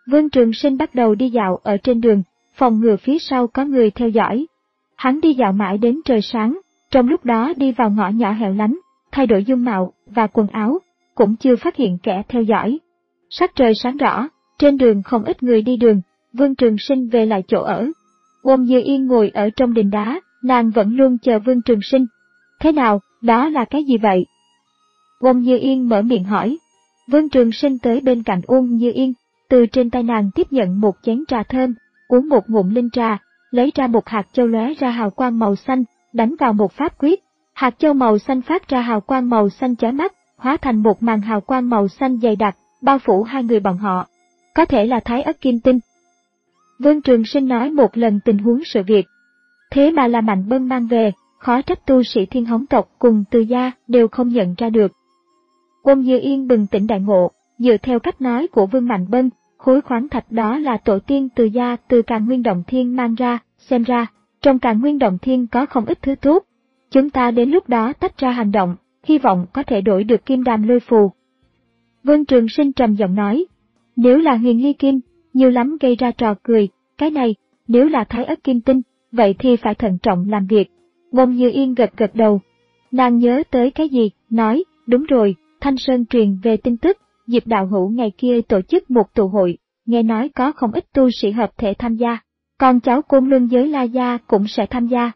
Vương Trường Sinh bắt đầu đi dạo ở trên đường, phòng ngừa phía sau có người theo dõi. Hắn đi dạo mãi đến trời sáng, trong lúc đó đi vào ngõ nhỏ hẻo lánh, thay đổi dung mạo và quần áo, cũng chưa phát hiện kẻ theo dõi. Sắc trời sáng rõ, trên đường không ít người đi đường, Vương Trường Sinh về lại chỗ ở. Uông Như Yên ngồi ở trong đình đá, nàng vẫn luôn chờ Vương Trường Sinh. Thế nào, đó là cái gì vậy? Uông Như Yên mở miệng hỏi. Vương Trường Sinh tới bên cạnh Uông Như Yên, từ trên tay nàng tiếp nhận một chén trà thơm, uống một ngụm linh trà, lấy ra một hạt châu lóe ra hào quang màu xanh, đánh vào một pháp quyết. Hạt châu màu xanh phát ra hào quang màu xanh chói mắt, hóa thành một màn hào quang màu xanh dày đặc, bao phủ hai người bọn họ. Có thể là Thái Ất Kim Tinh. Vương Trường Sinh nói một lần tình huống sự việc. Thế mà là Mạnh Bân mang về, khó trách tu sĩ Thiên Hống tộc cùng Từ gia đều không nhận ra được. Uông Như Yên bừng tỉnh đại ngộ, dựa theo cách nói của Vương Mạnh Bân, khối khoáng thạch đó là tổ tiên Từ gia từ Càn Nguyên Động Thiên mang ra, xem ra, trong Càn Nguyên Động Thiên có không ít thứ tốt. Chúng ta đến lúc đó tách ra hành động, hy vọng có thể đổi được kim đàm lôi phù. Vương Trường Sinh trầm giọng nói, nếu là huyền ly kim, nhiều lắm gây ra trò cười, cái này, nếu là Thái Ất Kim Tinh, vậy thì phải thận trọng làm việc. Uông Như Yên gật gật đầu. Nàng nhớ tới cái gì, nói, đúng rồi, Thanh Sơn truyền về tin tức, Diệp đạo hữu ngày kia tổ chức một tụ hội, nghe nói có không ít tu sĩ hợp thể tham gia, con cháu Côn Luân giới La gia cũng sẽ tham gia.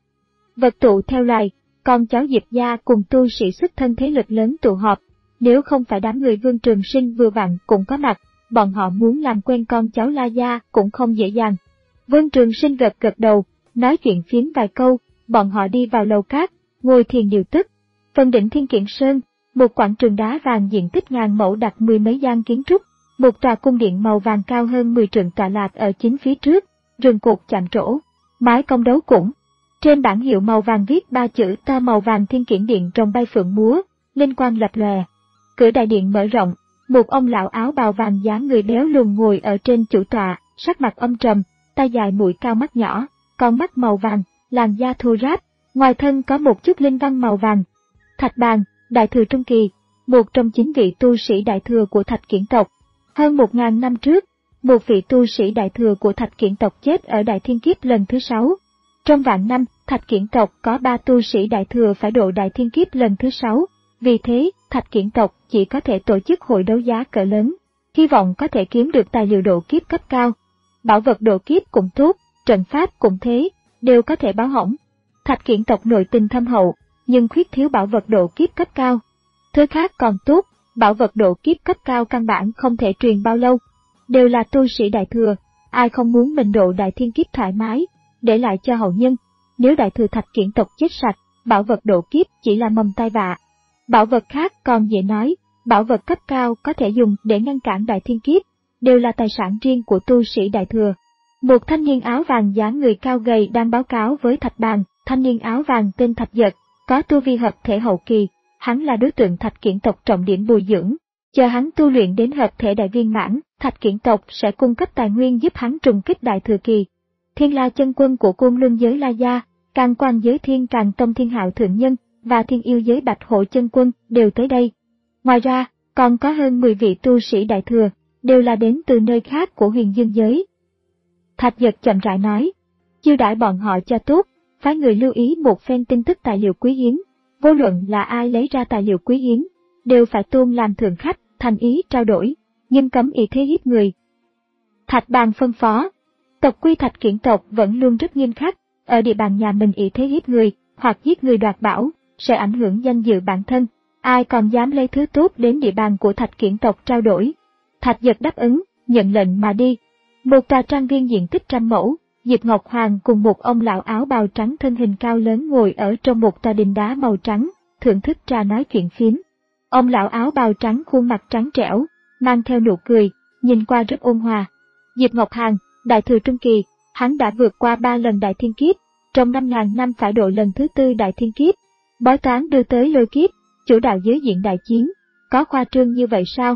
Vật tụ theo loài, con cháu Diệp gia cùng tu sĩ xuất thân thế lực lớn tụ họp, nếu không phải đám người Vương Trường Sinh vừa vặn cũng có mặt, bọn họ muốn làm quen con cháu La gia cũng không dễ dàng. Vương Trường Sinh gật gật đầu, nói chuyện phiếm vài câu, bọn họ đi vào lầu cát, ngồi thiền điều tức. Phần đỉnh Thiên Kiện Sơn, một quảng trường đá vàng diện tích ngàn mẫu đặt mười mấy gian kiến trúc, một tòa cung điện màu vàng cao hơn mười trượng tọa lạc ở chính phía trước, rừng cột chạm trổ, mái cong đấu cũng. Trên bảng hiệu màu vàng viết ba chữ to màu vàng Thiên Kiển Điện rồng bay phượng múa, linh quang lập lòe. Cửa đại điện mở rộng, một ông lão áo bào vàng dáng người béo lùn ngồi ở trên chủ tọa, sắc mặt âm trầm, tay dài mũi cao mắt nhỏ, con mắt màu vàng, làn da thô ráp, ngoài thân có một chút linh văn màu vàng. Thạch Bàn, đại thừa trung kỳ, một trong chín vị tu sĩ đại thừa của Thạch Kiển tộc. Hơn một ngàn năm trước, một vị tu sĩ đại thừa của Thạch Kiển tộc chết ở Đại Thiên Kiếp lần thứ sáu. Trong vạn năm, Thạch Kiển tộc có ba tu sĩ đại thừa phải độ Đại Thiên Kiếp lần thứ sáu, vì thế, Thạch Kiển tộc chỉ có thể tổ chức hội đấu giá cỡ lớn, hy vọng có thể kiếm được tài liệu độ kiếp cấp cao. Bảo vật độ kiếp cũng tốt, trận pháp cũng thế, đều có thể báo hỏng. Thạch Kiển tộc nội tình thâm hậu, nhưng khuyết thiếu bảo vật độ kiếp cấp cao. Thứ khác còn tốt, bảo vật độ kiếp cấp cao căn bản không thể truyền bao lâu. Đều là tu sĩ đại thừa, ai không muốn mình độ Đại Thiên Kiếp thoải mái, để lại cho hậu nhân. Nếu đại thừa Thạch Kiển tộc chết sạch, bảo vật độ kiếp chỉ là mầm tai vạ. Bảo vật khác còn dễ nói, bảo vật cấp cao có thể dùng để ngăn cản Đại Thiên Kiếp, đều là tài sản riêng của tu sĩ đại thừa. Một thanh niên áo vàng dáng người cao gầy đang báo cáo với Thạch Bàn, thanh niên áo vàng tên Thạch Giật, có tu vi hợp thể hậu kỳ, hắn là đối tượng Thạch Kiển tộc trọng điểm bồi dưỡng. Chờ hắn tu luyện đến hợp thể đại viên mãn, Thạch Kiển tộc sẽ cung cấp tài nguyên giúp hắn trùng kích đại thừa kỳ. Thiên La chân quân của Côn Luân giới La gia, Càn Quan giới Thiên Càn Tông Thiên Hạo thượng nhân và Thiên Yêu giới Bạch Hổ chân quân đều tới đây. Ngoài ra, còn có hơn mười vị tu sĩ đại thừa, đều là đến từ nơi khác của Huyền Dương giới. Thạch Giật chậm rãi nói, chiêu đãi bọn họ cho tốt, phái người lưu ý một phen tin tức tài liệu quý hiếm, vô luận là ai lấy ra tài liệu quý hiếm, đều phải tôn làm thượng khách, thành ý trao đổi, nghiêm cấm ý thế hiếp người. Thạch Bàn phân phó, tộc quy Thạch Kiển tộc vẫn luôn rất nghiêm khắc, ở địa bàn nhà mình ý thế hiếp người, hoặc giết người đoạt bảo, sẽ ảnh hưởng danh dự bản thân, ai còn dám lấy thứ tốt đến địa bàn của Thạch Kiển tộc trao đổi. Thạch Giật đáp ứng, nhận lệnh mà đi. Một tòa trang viên diện tích trăm mẫu, Diệp Ngọc Hoàng cùng một ông lão áo bào trắng thân hình cao lớn ngồi ở trong một tòa đình đá màu trắng, thưởng thức trà nói chuyện phiếm. Ông lão áo bào trắng khuôn mặt trắng trẻo, mang theo nụ cười, nhìn qua rất ôn hòa. Diệp Ngọc Hoàng, đại thừa trung kỳ, hắn đã vượt qua ba lần Đại Thiên Kiếp, trong năm ngàn năm phải độ lần thứ tư Đại Thiên Kiếp. Bói toán đưa tới lôi kiếp, chủ đạo giới diện đại chiến, có khoa trương như vậy sao?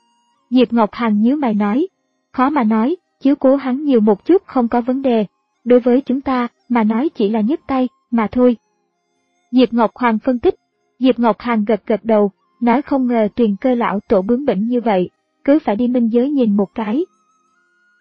Diệp Ngọc Hằng nhíu mày nói, khó mà nói, chiếu cố hắn nhiều một chút không có vấn đề, đối với chúng ta mà nói chỉ là nhấc tay mà thôi. Diệp Ngọc Hoàng phân tích, Diệp Ngọc Hằng gật gật đầu, nói không ngờ Tuyền Cơ lão tổ bướng bỉnh như vậy, cứ phải đi minh giới nhìn một cái.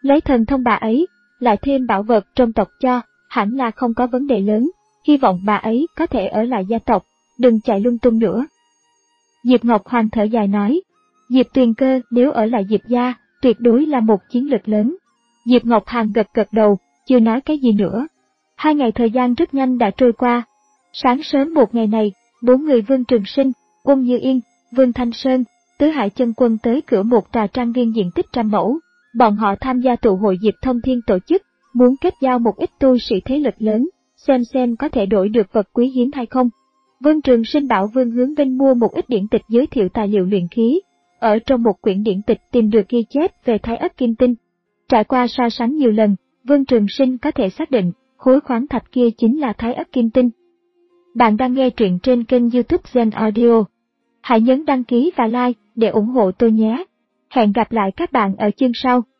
Lấy thần thông bà ấy, lại thêm bảo vật trong tộc cho, hẳn là không có vấn đề lớn, hy vọng bà ấy có thể ở lại gia tộc, đừng chạy lung tung nữa. Diệp Ngọc Hoàng thở dài nói, Diệp Tuyền Cơ nếu ở lại Diệp gia, tuyệt đối là một chiến lược lớn. Diệp Ngọc Hoàng gật gật đầu, chưa nói cái gì nữa. Hai ngày thời gian rất nhanh đã trôi qua. Sáng sớm một ngày này, bốn người Vương Trường Sinh, Uông Như Yên, Vương Thanh Sơn, Tứ Hải Chân Quân tới cửa một trà trang viên diện tích trăm mẫu. Bọn họ tham gia tụ hội Diệp Thông Thiên tổ chức, muốn kết giao một ít tu sĩ thế lực lớn, xem xem có thể đổi được vật quý hiếm hay không. Vương Trường Sinh bảo Vương Hướng Vinh mua một ít điển tịch giới thiệu tài liệu luyện khí. Ở trong một quyển điển tịch tìm được ghi chép về Thái Ất Kim Tinh. Trải qua so sánh nhiều lần, Vương Trường Sinh có thể xác định khối khoáng thạch kia chính là Thái Ất Kim Tinh. Bạn đang nghe truyện trên kênh YouTube Gen Audio. Hãy nhấn đăng ký và like để ủng hộ tôi nhé. Hẹn gặp lại các bạn ở chương sau.